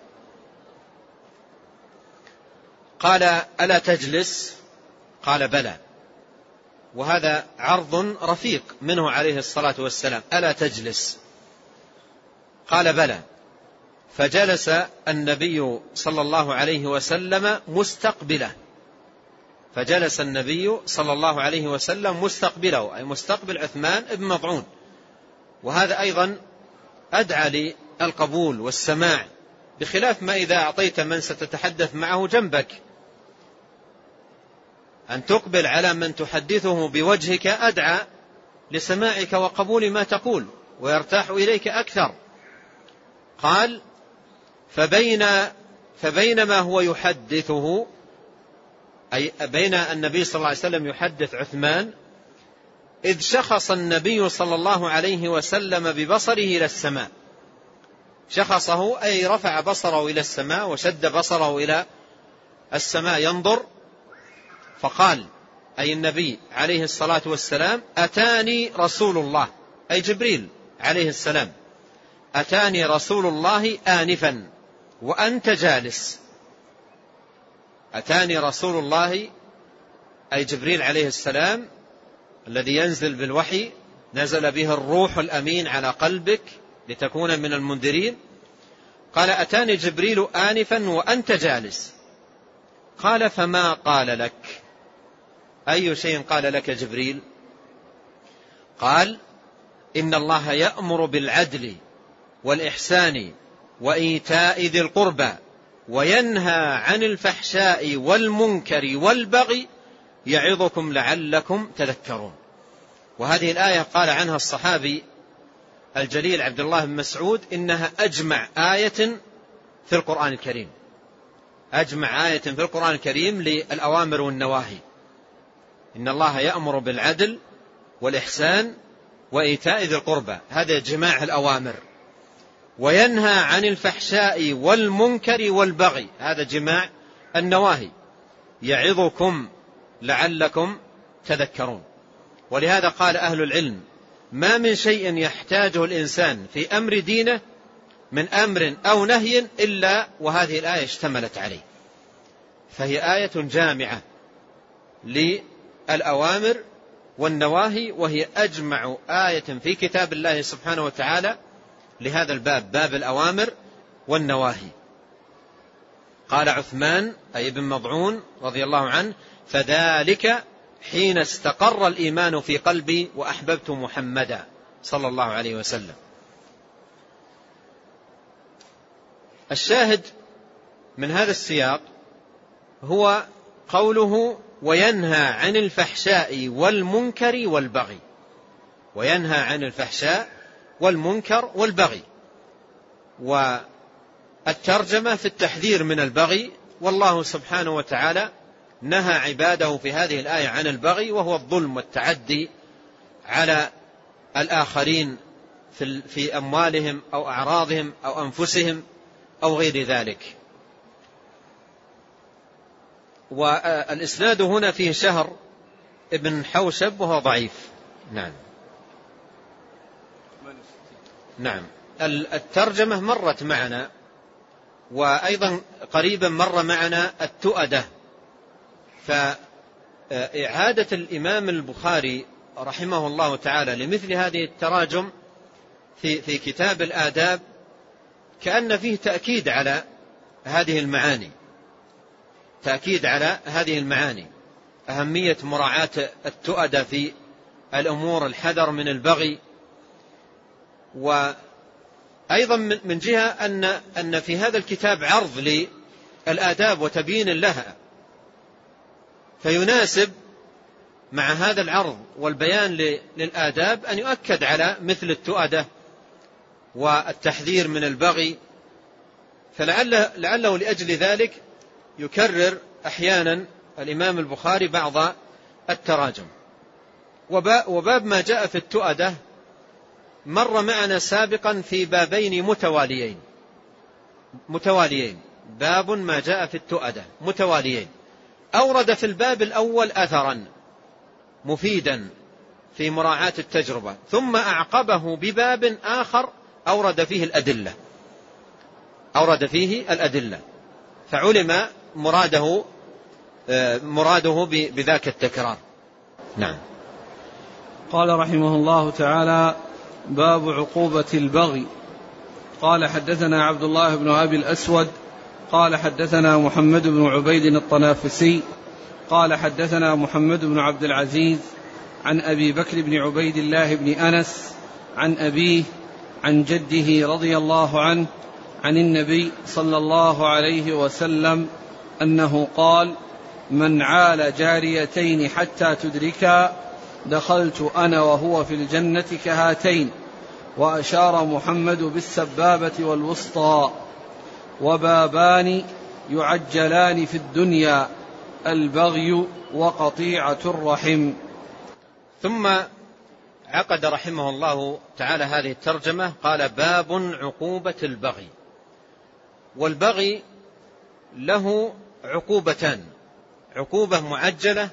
قال: ألا تجلس؟ قال: بلى. وهذا عرض رفيق منه عليه الصلاة والسلام: ألا تجلس؟ قال: بلى. فجلس النبي صلى الله عليه وسلم مستقبله فجلس النبي صلى الله عليه وسلم مستقبله، أي مستقبل عثمان بن مضعون. وهذا أيضا أدعى للقبول والسماع، بخلاف ما إذا أعطيت من ستتحدث معه جنبك، أن تقبل على من تحدثه بوجهك أدعى لسماعك وقبول ما تقول ويرتاح إليك أكثر. قال: فبين فبينما هو يحدثه، أي بين النبي صلى الله عليه وسلم يحدث عثمان، إذ شخص النبي صلى الله عليه وسلم ببصره إلى السماء. شخصه أي رفع بصره إلى السماء وشد بصره إلى السماء ينظر، فقال أي النبي عليه الصلاة والسلام: أتاني رسول الله، أي جبريل عليه السلام، أتاني رسول الله آنفا وأنت جالس. أتاني رسول الله أي جبريل عليه السلام الذي ينزل بالوحي، نزل به الروح الأمين على قلبك لتكون من المنذرين. قال: أتاني جبريل آنفا وأنت جالس. قال: فما قال لك؟ أي شيء قال لك جبريل؟ قال: إن الله يأمر بالعدل والإحسان وإيتاء ذي القربى وينهى عن الفحشاء والمنكر والبغي يعظكم لعلكم تذكرون. وهذه الآية قال عنها الصحابي الجليل عبد الله بن مسعود: إنها أجمع آية في القرآن الكريم، أجمع آية في القرآن الكريم للأوامر والنواهي. إن الله يأمر بالعدل والإحسان وإيتاء ذي القربى، هذا جماع الأوامر. وينهى عن الفحشاء والمنكر والبغي، هذا جماع النواهي. يعظكم لعلكم تذكرون. ولهذا قال أهل العلم: ما من شيء يحتاجه الإنسان في أمر دينه من أمر أو نهي إلا وهذه الآية اشتملت عليه. فهي آية جامعة للأوامر والنواهي، وهي أجمع آية في كتاب الله سبحانه وتعالى لهذا الباب، باب الأوامر والنواهي. قال عثمان أي ابن مضعون رضي الله عنه: فذلك حين استقر الإيمان في قلبي وأحببت محمدا صلى الله عليه وسلم. الشاهد من هذا السياق هو قوله: وينهى عن الفحشاء والمنكر والبغي. وينهى عن الفحشاء والمنكر والبغي، والترجمة في التحذير من البغي والله سبحانه وتعالى نهى عباده في هذه الآية عن البغي، وهو الظلم والتعدي على الآخرين في أموالهم أو أعراضهم أو أنفسهم أو غير ذلك. والإسناد هنا فيه شهر ابن حوشب وهو ضعيف. نعم نعم. الترجمة مرت معنا، وأيضا قريبا مر معنا التؤدة. فإعادة الإمام البخاري رحمه الله تعالى لمثل هذه التراجم في في كتاب الآداب كأن فيه تأكيد على هذه المعاني، تأكيد على هذه المعاني، أهمية مراعاة التؤدة في الأمور، الحذر من البغي. وأيضا من جهة أن أن في هذا الكتاب عرض للآداب وتبيين لها، فيناسب مع هذا العرض والبيان للآداب أن يؤكد على مثل التؤدة والتحذير من البغي. فلعله لعله لأجل ذلك يكرر أحيانا الإمام البخاري بعض التراجم. وباب ما جاء في التؤدة مر معنا سابقا في بابين متواليين متواليين باب ما جاء في التؤدة متواليين. أورد في الباب الأول أثرا مفيدا في مراعاة التجربة، ثم أعقبه بباب آخر أورد فيه الأدلة أورد فيه الأدلة فعلم مراده مراده بذاك التكرار. نعم. قال رحمه الله تعالى: باب عقوبة البغي. قال: حدثنا عبد الله بن أبي الأسود قال حدثنا محمد بن عبيد الطنافسي قال حدثنا محمد بن عبد العزيز عن أبي بكر بن عبيد الله بن أنس عن أبيه عن جده رضي الله عنه عن النبي صلى الله عليه وسلم أنه قال: من عال جاريتين حتى تدركا دخلت أنا وهو في الجنة كهاتين. وأشار محمد بالسبابة والوسطى. وبابان يعجلان في الدنيا: البغي وقطيعة الرحم. ثم عقد رحمه الله تعالى هذه الترجمة، قال: باب عقوبة البغي. والبغي له عقوبتان: عقوبة معجلة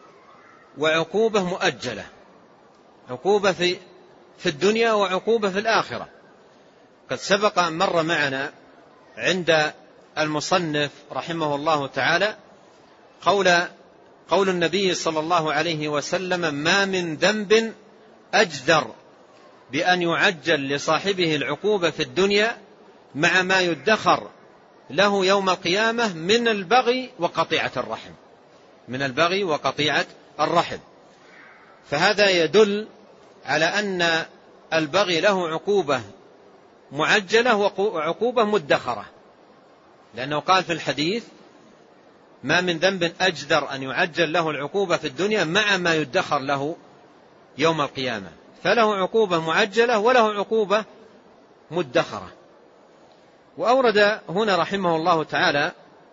وعقوبة مؤجلة، عقوبة في في الدنيا وعقوبة في الآخرة. قد سبق أن مر معنا عند المصنف رحمه الله تعالى قول قول النبي صلى الله عليه وسلم: ما من ذنب أجدر بأن يعجل لصاحبه العقوبة في الدنيا مع ما يدخر له يوم القيامة من البغي وقطيعة الرحم من البغي وقطيعة الرحم. فهذا يدل على أن البغي له عقوبة معجلة وعقوبة مدخرة، لأنه قال في الحديث: ما من ذنب أجدر أن يعجل له العقوبة في الدنيا مع ما يدخر له يوم القيامة. فله عقوبة معجلة وله عقوبة مدخرة. وأورد هنا رحمه الله تعالى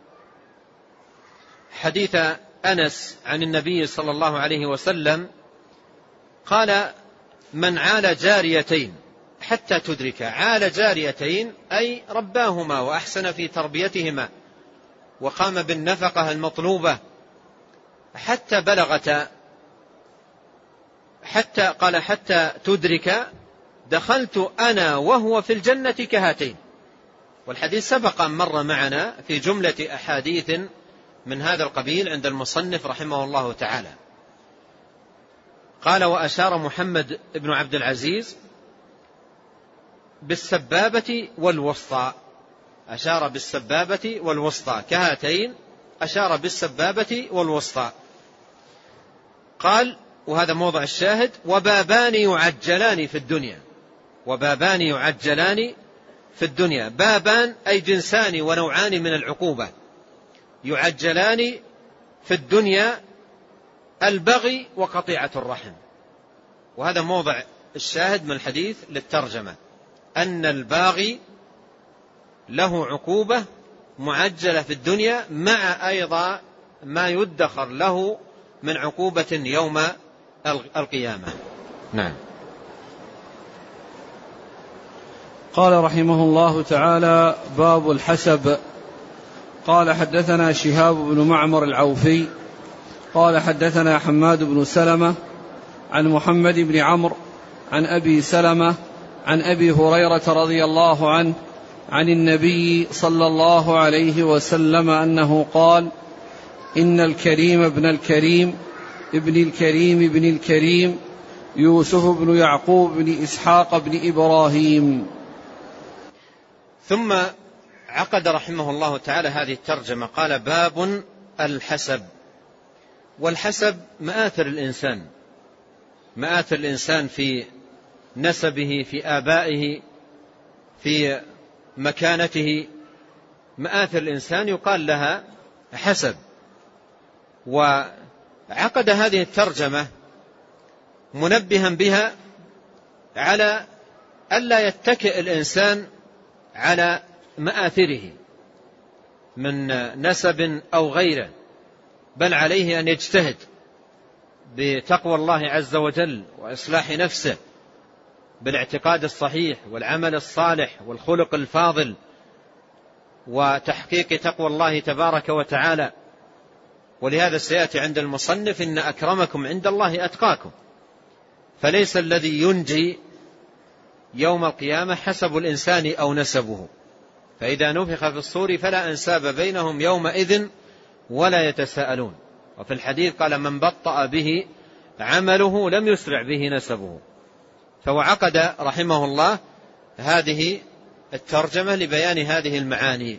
حديث أنس عن النبي صلى الله عليه وسلم قال: من عال جاريتين حتى تدرك. عال جاريتين أي رباهما وأحسن في تربيتهما وقام بالنفقة المطلوبة حتى بلغتا، حتى قال حتى تدرك دخلت أنا وهو في الجنة كهاتين. والحديث سبق أن مر معنا في جملة أحاديث من هذا القبيل عند المصنف رحمه الله تعالى. قال: وأشار محمد بن عبد العزيز بالسبابة والوسطى. أشار بالسبابة والوسطى كهاتين، أشار بالسبابة والوسطى. قال، وهذا موضع الشاهد: وبابان يعجلان في الدنيا. وبابان يعجلان في الدنيا. بابان أي جنسان ونوعان من العقوبة يعجلان في الدنيا: البغي وقطيعة الرحم. وهذا موضع الشاهد من الحديث للترجمة، أن الباغي له عقوبة معجلة في الدنيا مع أيضا ما يدخر له من عقوبة يوم القيامة. نعم. قال رحمه الله تعالى: باب الحسب. قال حدثنا شهاب بن معمر العوفي قال حدثنا حماد بن سلمة عن محمد بن عمرو عن أبي سلمة عن أبي هريرة رضي الله عنه عن النبي صلى الله عليه وسلم أنه قال: إن الكريم ابن الكريم ابن الكريم ابن الكريم يوسف بن يعقوب بن إسحاق بن إبراهيم. ثم عقد رحمه الله تعالى هذه الترجمة، قال: باب الحسب. والحسب مآثر الإنسان، مآثر الإنسان في نسبه، في آبائه، في مكانته، مآثر الإنسان يقال لها حسب. وعقد هذه الترجمة منبها بها على ألا يتكئ الإنسان على مآثره من نسب أو غيره، بل عليه أن يجتهد بتقوى الله عز وجل وإصلاح نفسه بالاعتقاد الصحيح والعمل الصالح والخلق الفاضل وتحقيق تقوى الله تبارك وتعالى. ولهذا سيأتي عند المصنف: إن أكرمكم عند الله أتقاكم. فليس الذي ينجي يوم القيامة حسب الإنسان أو نسبه، فإذا نفخ في الصور فلا أنساب بينهم يومئذ ولا يتساءلون. وفي الحديث قال: من بطأ به عمله لم يسرع به نسبه. فوعقد رحمه الله هذه الترجمة لبيان هذه المعاني،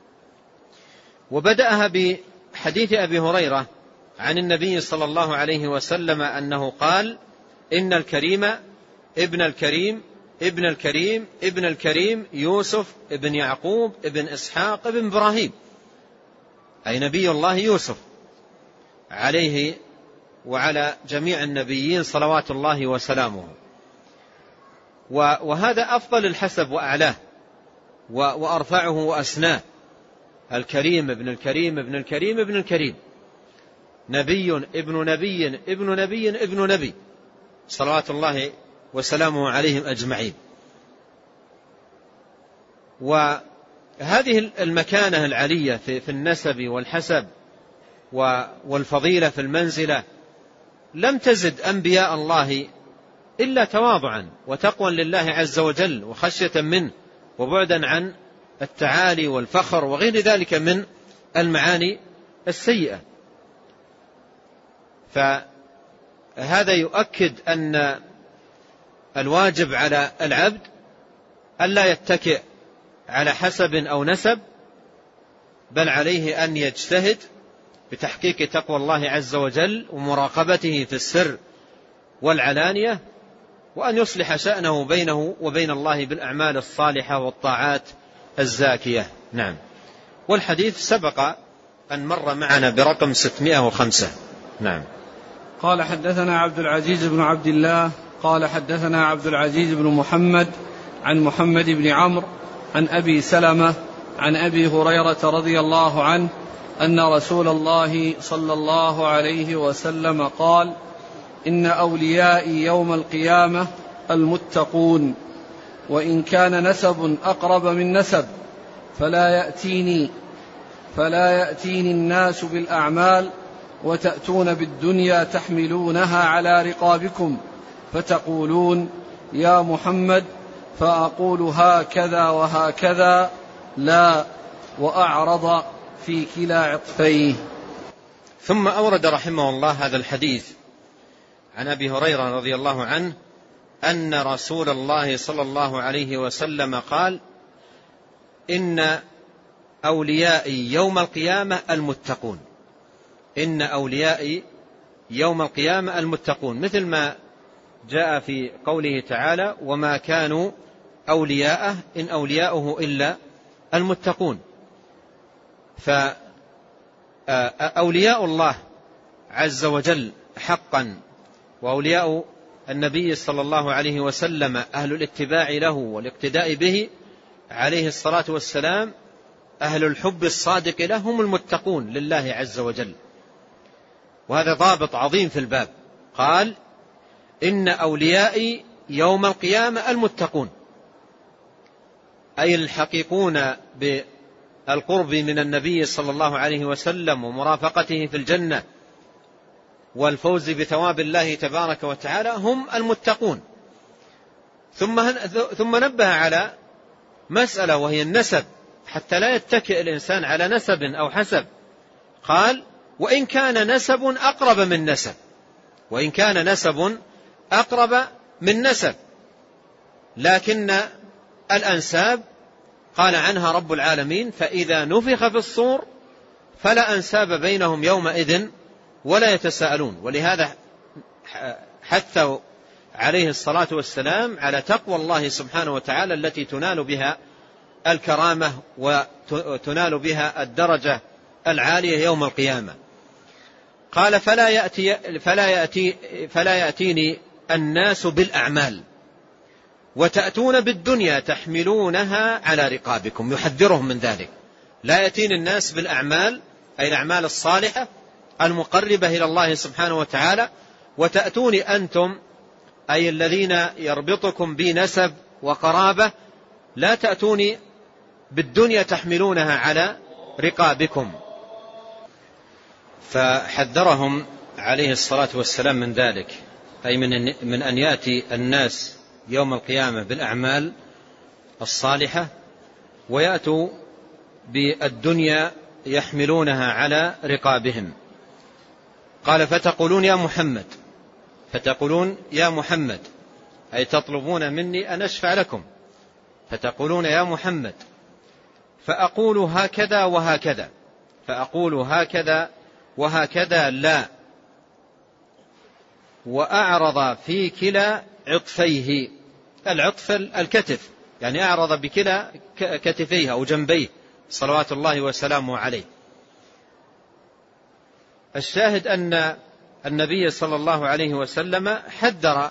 وبدأها بحديث أبي هريرة عن النبي صلى الله عليه وسلم أنه قال: إن الكريم ابن الكريم ابن الكريم ابن الكريم يوسف ابن يعقوب ابن إسحاق ابن إبراهيم، أي نبي الله يوسف عليه وعلى جميع النبيين صلوات الله وسلامه. وهذا أفضل الحسب وأعلاه وأرفعه وأسناه، الكريم ابن الكريم ابن الكريم ابن الكريم، نبي ابن نبي ابن نبي ابن نبي صلوات الله وسلامه عليهم أجمعين. وهذه المكانة العلية في النسب والحسب والفضيلة في المنزلة لم تزد أنبياء الله إلا تواضعا وتقوى لله عز وجل وخشية منه وبعدا عن التعالي والفخر وغير ذلك من المعاني السيئة. فهذا يؤكد أن الواجب على العبد ألا يتكئ على حسب أو نسب، بل عليه أن يجتهد بتحقيق تقوى الله عز وجل ومراقبته في السر والعلانية، وأن يصلح شأنه بينه وبين الله بالأعمال الصالحة والطاعات الزاكية. نعم. والحديث سبق أن مر معنا برقم ستمائة وخمسة. نعم. قال حدثنا عبد العزيز بن عبد الله قال حدثنا عبد العزيز بن محمد عن محمد بن عمرو عن أبي سلمة عن أبي هريرة رضي الله عنه أن رسول الله صلى الله عليه وسلم قال: إن أوليائي يوم القيامة المتقون، وإن كان نسب أقرب من نسب فلا يأتيني فلا يأتيني الناس بالأعمال وتأتون بالدنيا تحملونها على رقابكم فتقولون يا محمد فأقول هكذا وهكذا لا، وأعرض في كلا عطفيه. ثم أورد رحمه الله هذا الحديث عن أبي هريرة رضي الله عنه أن رسول الله صلى الله عليه وسلم قال: إن أوليائي يوم القيامة المتقون. إن أوليائي يوم القيامة المتقون، مثل ما جاء في قوله تعالى: وما كانوا أولياءه إن أولياؤه إلا المتقون. فأولياء الله عز وجل حقا وأولياء النبي صلى الله عليه وسلم أهل الاتباع له والاقتداء به عليه الصلاة والسلام أهل الحب الصادق له هم المتقون لله عز وجل. وهذا ضابط عظيم في الباب. قال إن أوليائي يوم القيامة المتقون، أي الحقيقون بالقرب من النبي صلى الله عليه وسلم ومرافقته في الجنة والفوز بثواب الله تبارك وتعالى هم المتقون. ثم ثم نبه على مسألة وهي النسب، حتى لا يتكئ الإنسان على نسب أو حسب. قال وإن كان نسب أقرب من نسب، وإن كان نسب أقرب من نسب، لكن الأنساب قال عنها رب العالمين فإذا نفخ في الصور فلا أنساب بينهم يومئذ ولا يتساءلون. ولهذا حثوا عليه الصلاة والسلام على تقوى الله سبحانه وتعالى التي تنال بها الكرامة وتنال بها الدرجة العالية يوم القيامة. قال فلا يأتي فلا يأتي فلا يأتيني الناس بالأعمال وتأتون بالدنيا تحملونها على رقابكم، يحذرهم من ذلك. لا يأتيني الناس بالأعمال أي الأعمال الصالحة المقربة إلى الله سبحانه وتعالى، وتأتوني أنتم أي الذين يربطكم بي نسب وقرابة، لا تأتوني بالدنيا تحملونها على رقابكم. فحذرهم عليه الصلاة والسلام من ذلك، أي من من أن يأتي الناس يوم القيامة بالأعمال الصالحة ويأتوا بالدنيا يحملونها على رقابهم. قال فتقولون يا محمد، فتقولون يا محمد أي تطلبون مني أن أشفع لكم، فتقولون يا محمد فأقول هكذا وهكذا، فأقول هكذا وهكذا لا، وأعرض في كلا عطفيه، العطف الكتف، يعني أعرض بكلا كتفيه أو جنبيه صلوات الله وسلامه عليه. الشاهد أن النبي صلى الله عليه وسلم حذر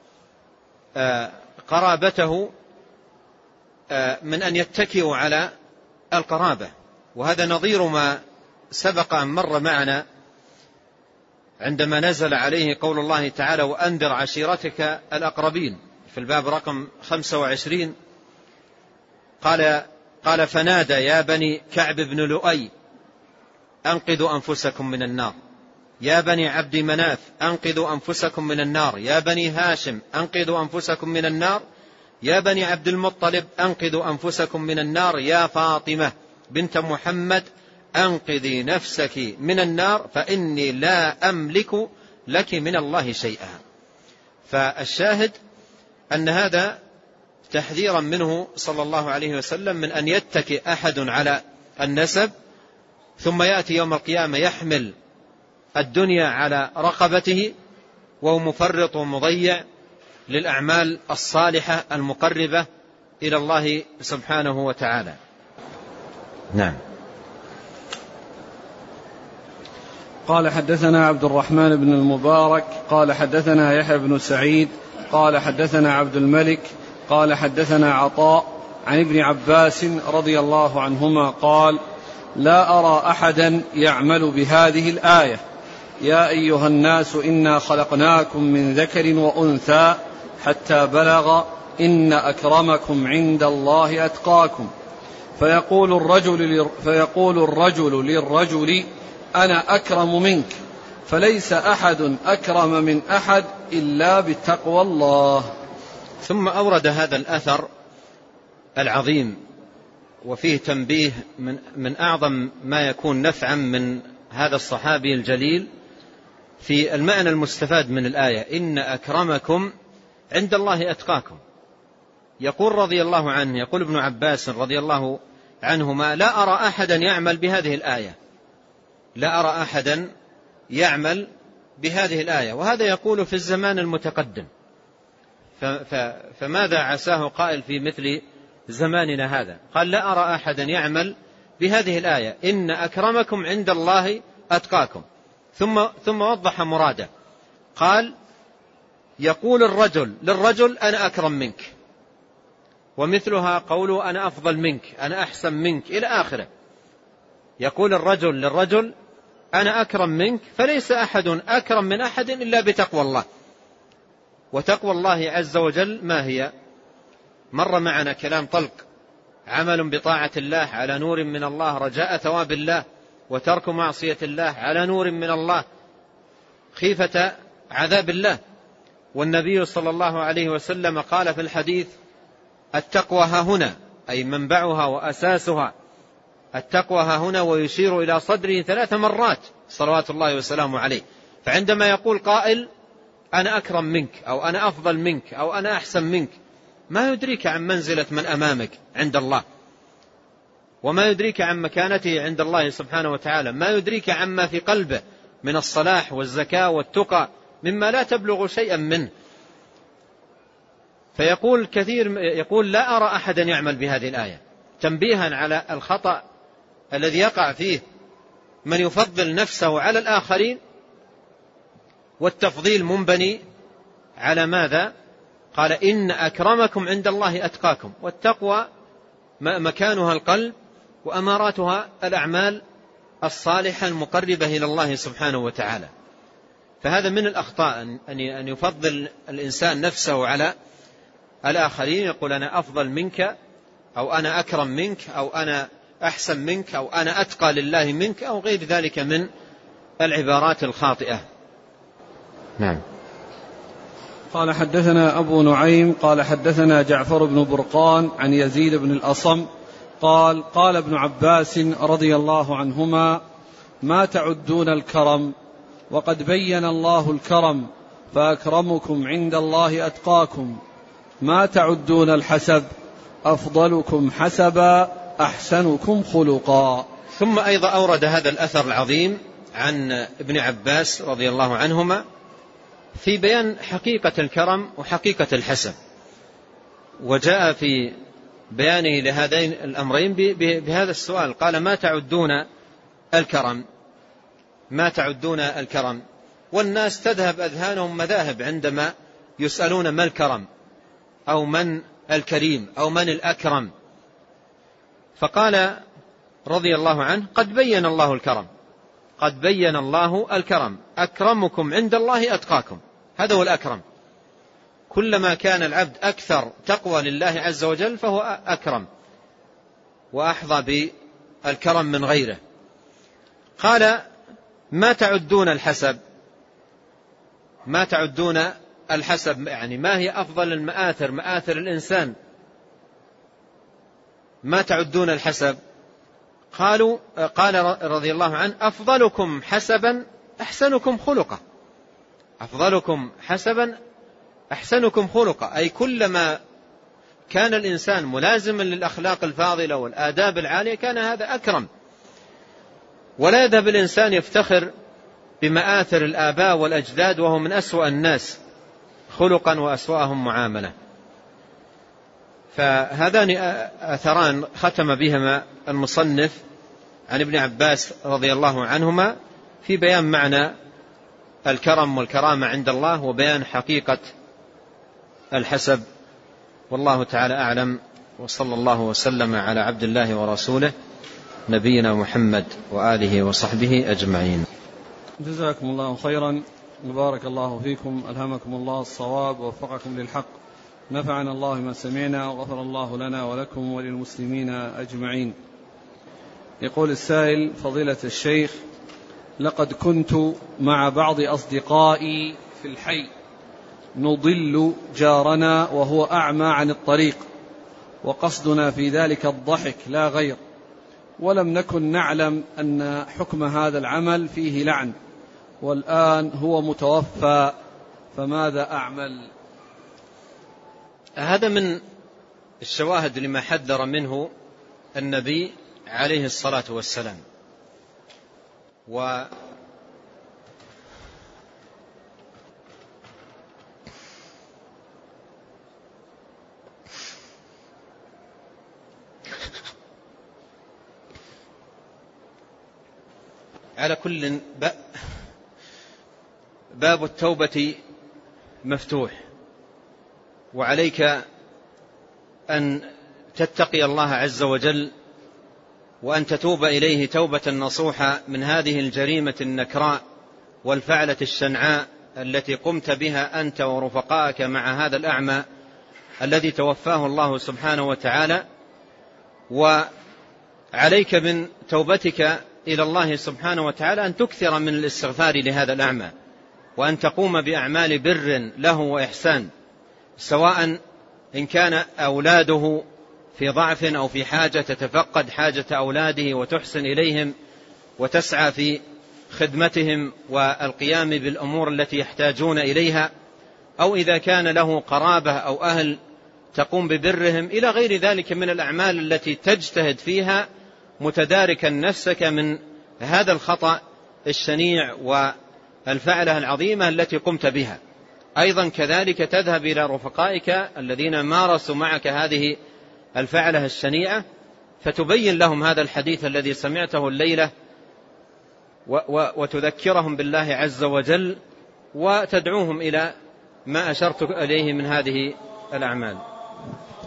قرابته من أن يتكئوا على القرابة، وهذا نظير ما سبق أن مر معنا عندما نزل عليه قول الله تعالى وأنذر عشيرتك الأقربين في الباب رقم خمسة وعشرين. قال قال فنادى يا بني كعب بن لؤي أنقذوا أنفسكم من النار، يا بني عبد مناف أنقذوا أنفسكم من النار، يا بني هاشم أنقذوا أنفسكم من النار، يا بني عبد المطلب أنقذوا أنفسكم من النار، يا فاطمة بنت محمد أنقذي نفسك من النار فإني لا أملك لك من الله شيئا. فالشاهد أن هذا تحذيرا منه صلى الله عليه وسلم من أن يتكئ أحد على النسب ثم يأتي يوم القيامة يحمل الدنيا على رقبته وهو مفرط ومضيع للأعمال الصالحة المقربة إلى الله سبحانه وتعالى. نعم. قال حدثنا عبد الرحمن بن المبارك قال حدثنا يحيى بن سعيد قال حدثنا عبد الملك قال حدثنا عطاء عن ابن عباس رضي الله عنهما قال لا أرى أحدا يعمل بهذه الآية يا أيها الناس إنا خلقناكم من ذكر وأنثى حتى بلغ إن أكرمكم عند الله أتقاكم، فيقول الرجل, فيقول الرجل للرجل أنا أكرم منك، فليس أحد أكرم من أحد إلا بتقوى الله. ثم أورد هذا الأثر العظيم وفيه تنبيه من, من أعظم ما يكون نفعا من هذا الصحابي الجليل في المعنى المستفاد من الآية إن أكرمكم عند الله أتقاكم. يقول رضي الله عنه، يقول ابن عباس رضي الله عنهما لا أرى أحدا يعمل بهذه الآية، لا أرى أحدا يعمل بهذه الآية، وهذا يقول في الزمان المتقدم، فماذا عساه قائل في مثل زماننا هذا؟ قال لا أرى أحدا يعمل بهذه الآية إن أكرمكم عند الله أتقاكم، ثم, ثم وضح مراده. قال يقول الرجل للرجل أنا أكرم منك، ومثلها قوله أنا أفضل منك، أنا أحسن منك، إلى آخره. يقول الرجل للرجل أنا أكرم منك، فليس أحد أكرم من أحد إلا بتقوى الله. وتقوى الله عز وجل ما هي؟ مر معنا كلام طلق: عمل بطاعة الله على نور من الله رجاء ثواب الله، وترك معصية الله على نور من الله خيفة عذاب الله. والنبي صلى الله عليه وسلم قال في الحديث: التقوى ها هنا، أي منبعها وأساسها التقوى ها هنا، ويشير إلى صدره ثلاث مرات صلوات الله وسلامه عليه. فعندما يقول قائل أنا أكرم منك أو أنا أفضل منك أو أنا أحسن منك، ما يدريك عن منزلة من أمامك عند الله، وما يدريك عن مكانته عند الله سبحانه وتعالى، ما يدريك عما في قلبه من الصلاح والزكاة والتقى مما لا تبلغ شيئا منه. فيقول كثير يقول لا أرى أحدا يعمل بهذه الآية، تنبيها على الخطأ الذي يقع فيه من يفضل نفسه على الآخرين، والتفضيل منبني على ماذا؟ قال إن أكرمكم عند الله أتقاكم. والتقوى مكانها القلب، وأماراتها الأعمال الصالحة المقربة إلى الله سبحانه وتعالى. فهذا من الأخطاء أن يفضل الإنسان نفسه على الآخرين، يقول أنا أفضل منك أو أنا أكرم منك أو أنا أحسن منك أو أنا أتقى لله منك أو غير ذلك من العبارات الخاطئة. نعم. قال حدثنا أبو نعيم قال حدثنا جعفر بن برقان عن يزيد بن الأصم قال قال ابن عباس رضي الله عنهما: ما تعدون الكرم، وقد بين الله الكرم، فأكرمكم عند الله أتقاكم. ما تعدون الحسب، أفضلكم حسبا أحسنكم خلقا. ثم أيضا أورد هذا الأثر العظيم عن ابن عباس رضي الله عنهما في بيان حقيقة الكرم وحقيقة الحسب، وجاء في بيانه لهذين الأمرين بهذا السؤال، قال: ما تعدون الكرم، ما تعدون الكرم. والناس تذهب أذهانهم مذاهب عندما يسألون ما الكرم أو من الكريم أو من الأكرم. فقال رضي الله عنه: قد بين الله الكرم، قد بين الله الكرم، أكرمكم عند الله أتقاكم. هذا هو الأكرم. كلما كان العبد أكثر تقوى لله عز وجل فهو أكرم وأحظى بالكرم من غيره. قال: ما تعدون الحسب، ما تعدون الحسب يعني ما هي أفضل المآثر، مآثر الإنسان، ما تعدون الحسب؟ قالوا قال رضي الله عنه: أفضلكم حسبا أحسنكم خلقا، أفضلكم حسبا أحسنكم خلقا، أي كلما كان الإنسان ملازما للأخلاق الفاضلة والآداب العالية كان هذا أكرم. ولا يذهب الإنسان يفتخر بمآثر الآباء والأجداد وهو من أسوأ الناس خلقا وأسوأهم معاملة. فهذان أثران ختم بهما المصنف عن ابن عباس رضي الله عنهما في بيان معنى الكرم والكرامة عند الله وبيان حقيقة الحسب. والله تعالى أعلم، وصلى الله وسلم على عبد الله ورسوله نبينا محمد وآله وصحبه أجمعين. جزاكم الله خيرا، وبارك الله فيكم، ألهمكم الله الصواب ووفقكم للحق، نفعنا الله ما سمعنا، وغفر الله لنا ولكم وللمسلمين أجمعين. يقول السائل: فضيلة الشيخ، لقد كنت مع بعض أصدقائي في الحي نضل جارنا وهو أعمى عن الطريق، وقصدنا في ذلك الضحك لا غير، ولم نكن نعلم أن حكم هذا العمل فيه لعن، والآن هو متوفى، فماذا أعمل؟ هذا من الشواهد لما حذر منه النبي عليه الصلاة والسلام. و على كل باب التوبة مفتوح، وعليك أن تتقي الله عز وجل وأن تتوب إليه توبة نصوحة من هذه الجريمة النكراء والفعلة الشنعاء التي قمت بها أنت ورفقائك مع هذا الأعمى الذي توفاه الله سبحانه وتعالى. وعليك من توبتك إلى الله سبحانه وتعالى أن تكثر من الاستغفار لهذا الأعمى، وأن تقوم بأعمال بر له وإحسان، سواء إن كان أولاده في ضعف أو في حاجة تتفقد حاجة أولاده وتحسن إليهم وتسعى في خدمتهم والقيام بالأمور التي يحتاجون إليها، أو إذا كان له قرابة أو أهل تقوم ببرهم، إلى غير ذلك من الأعمال التي تجتهد فيها متداركا نفسك من هذا الخطأ الشنيع والفعلة العظيمة التي قمت بها. أيضا كذلك تذهب إلى رفقائك الذين مارسوا معك هذه الفعلة الشنيعة فتبين لهم هذا الحديث الذي سمعته الليلة وتذكرهم بالله عز وجل وتدعوهم إلى ما أشرت إليه من هذه الأعمال.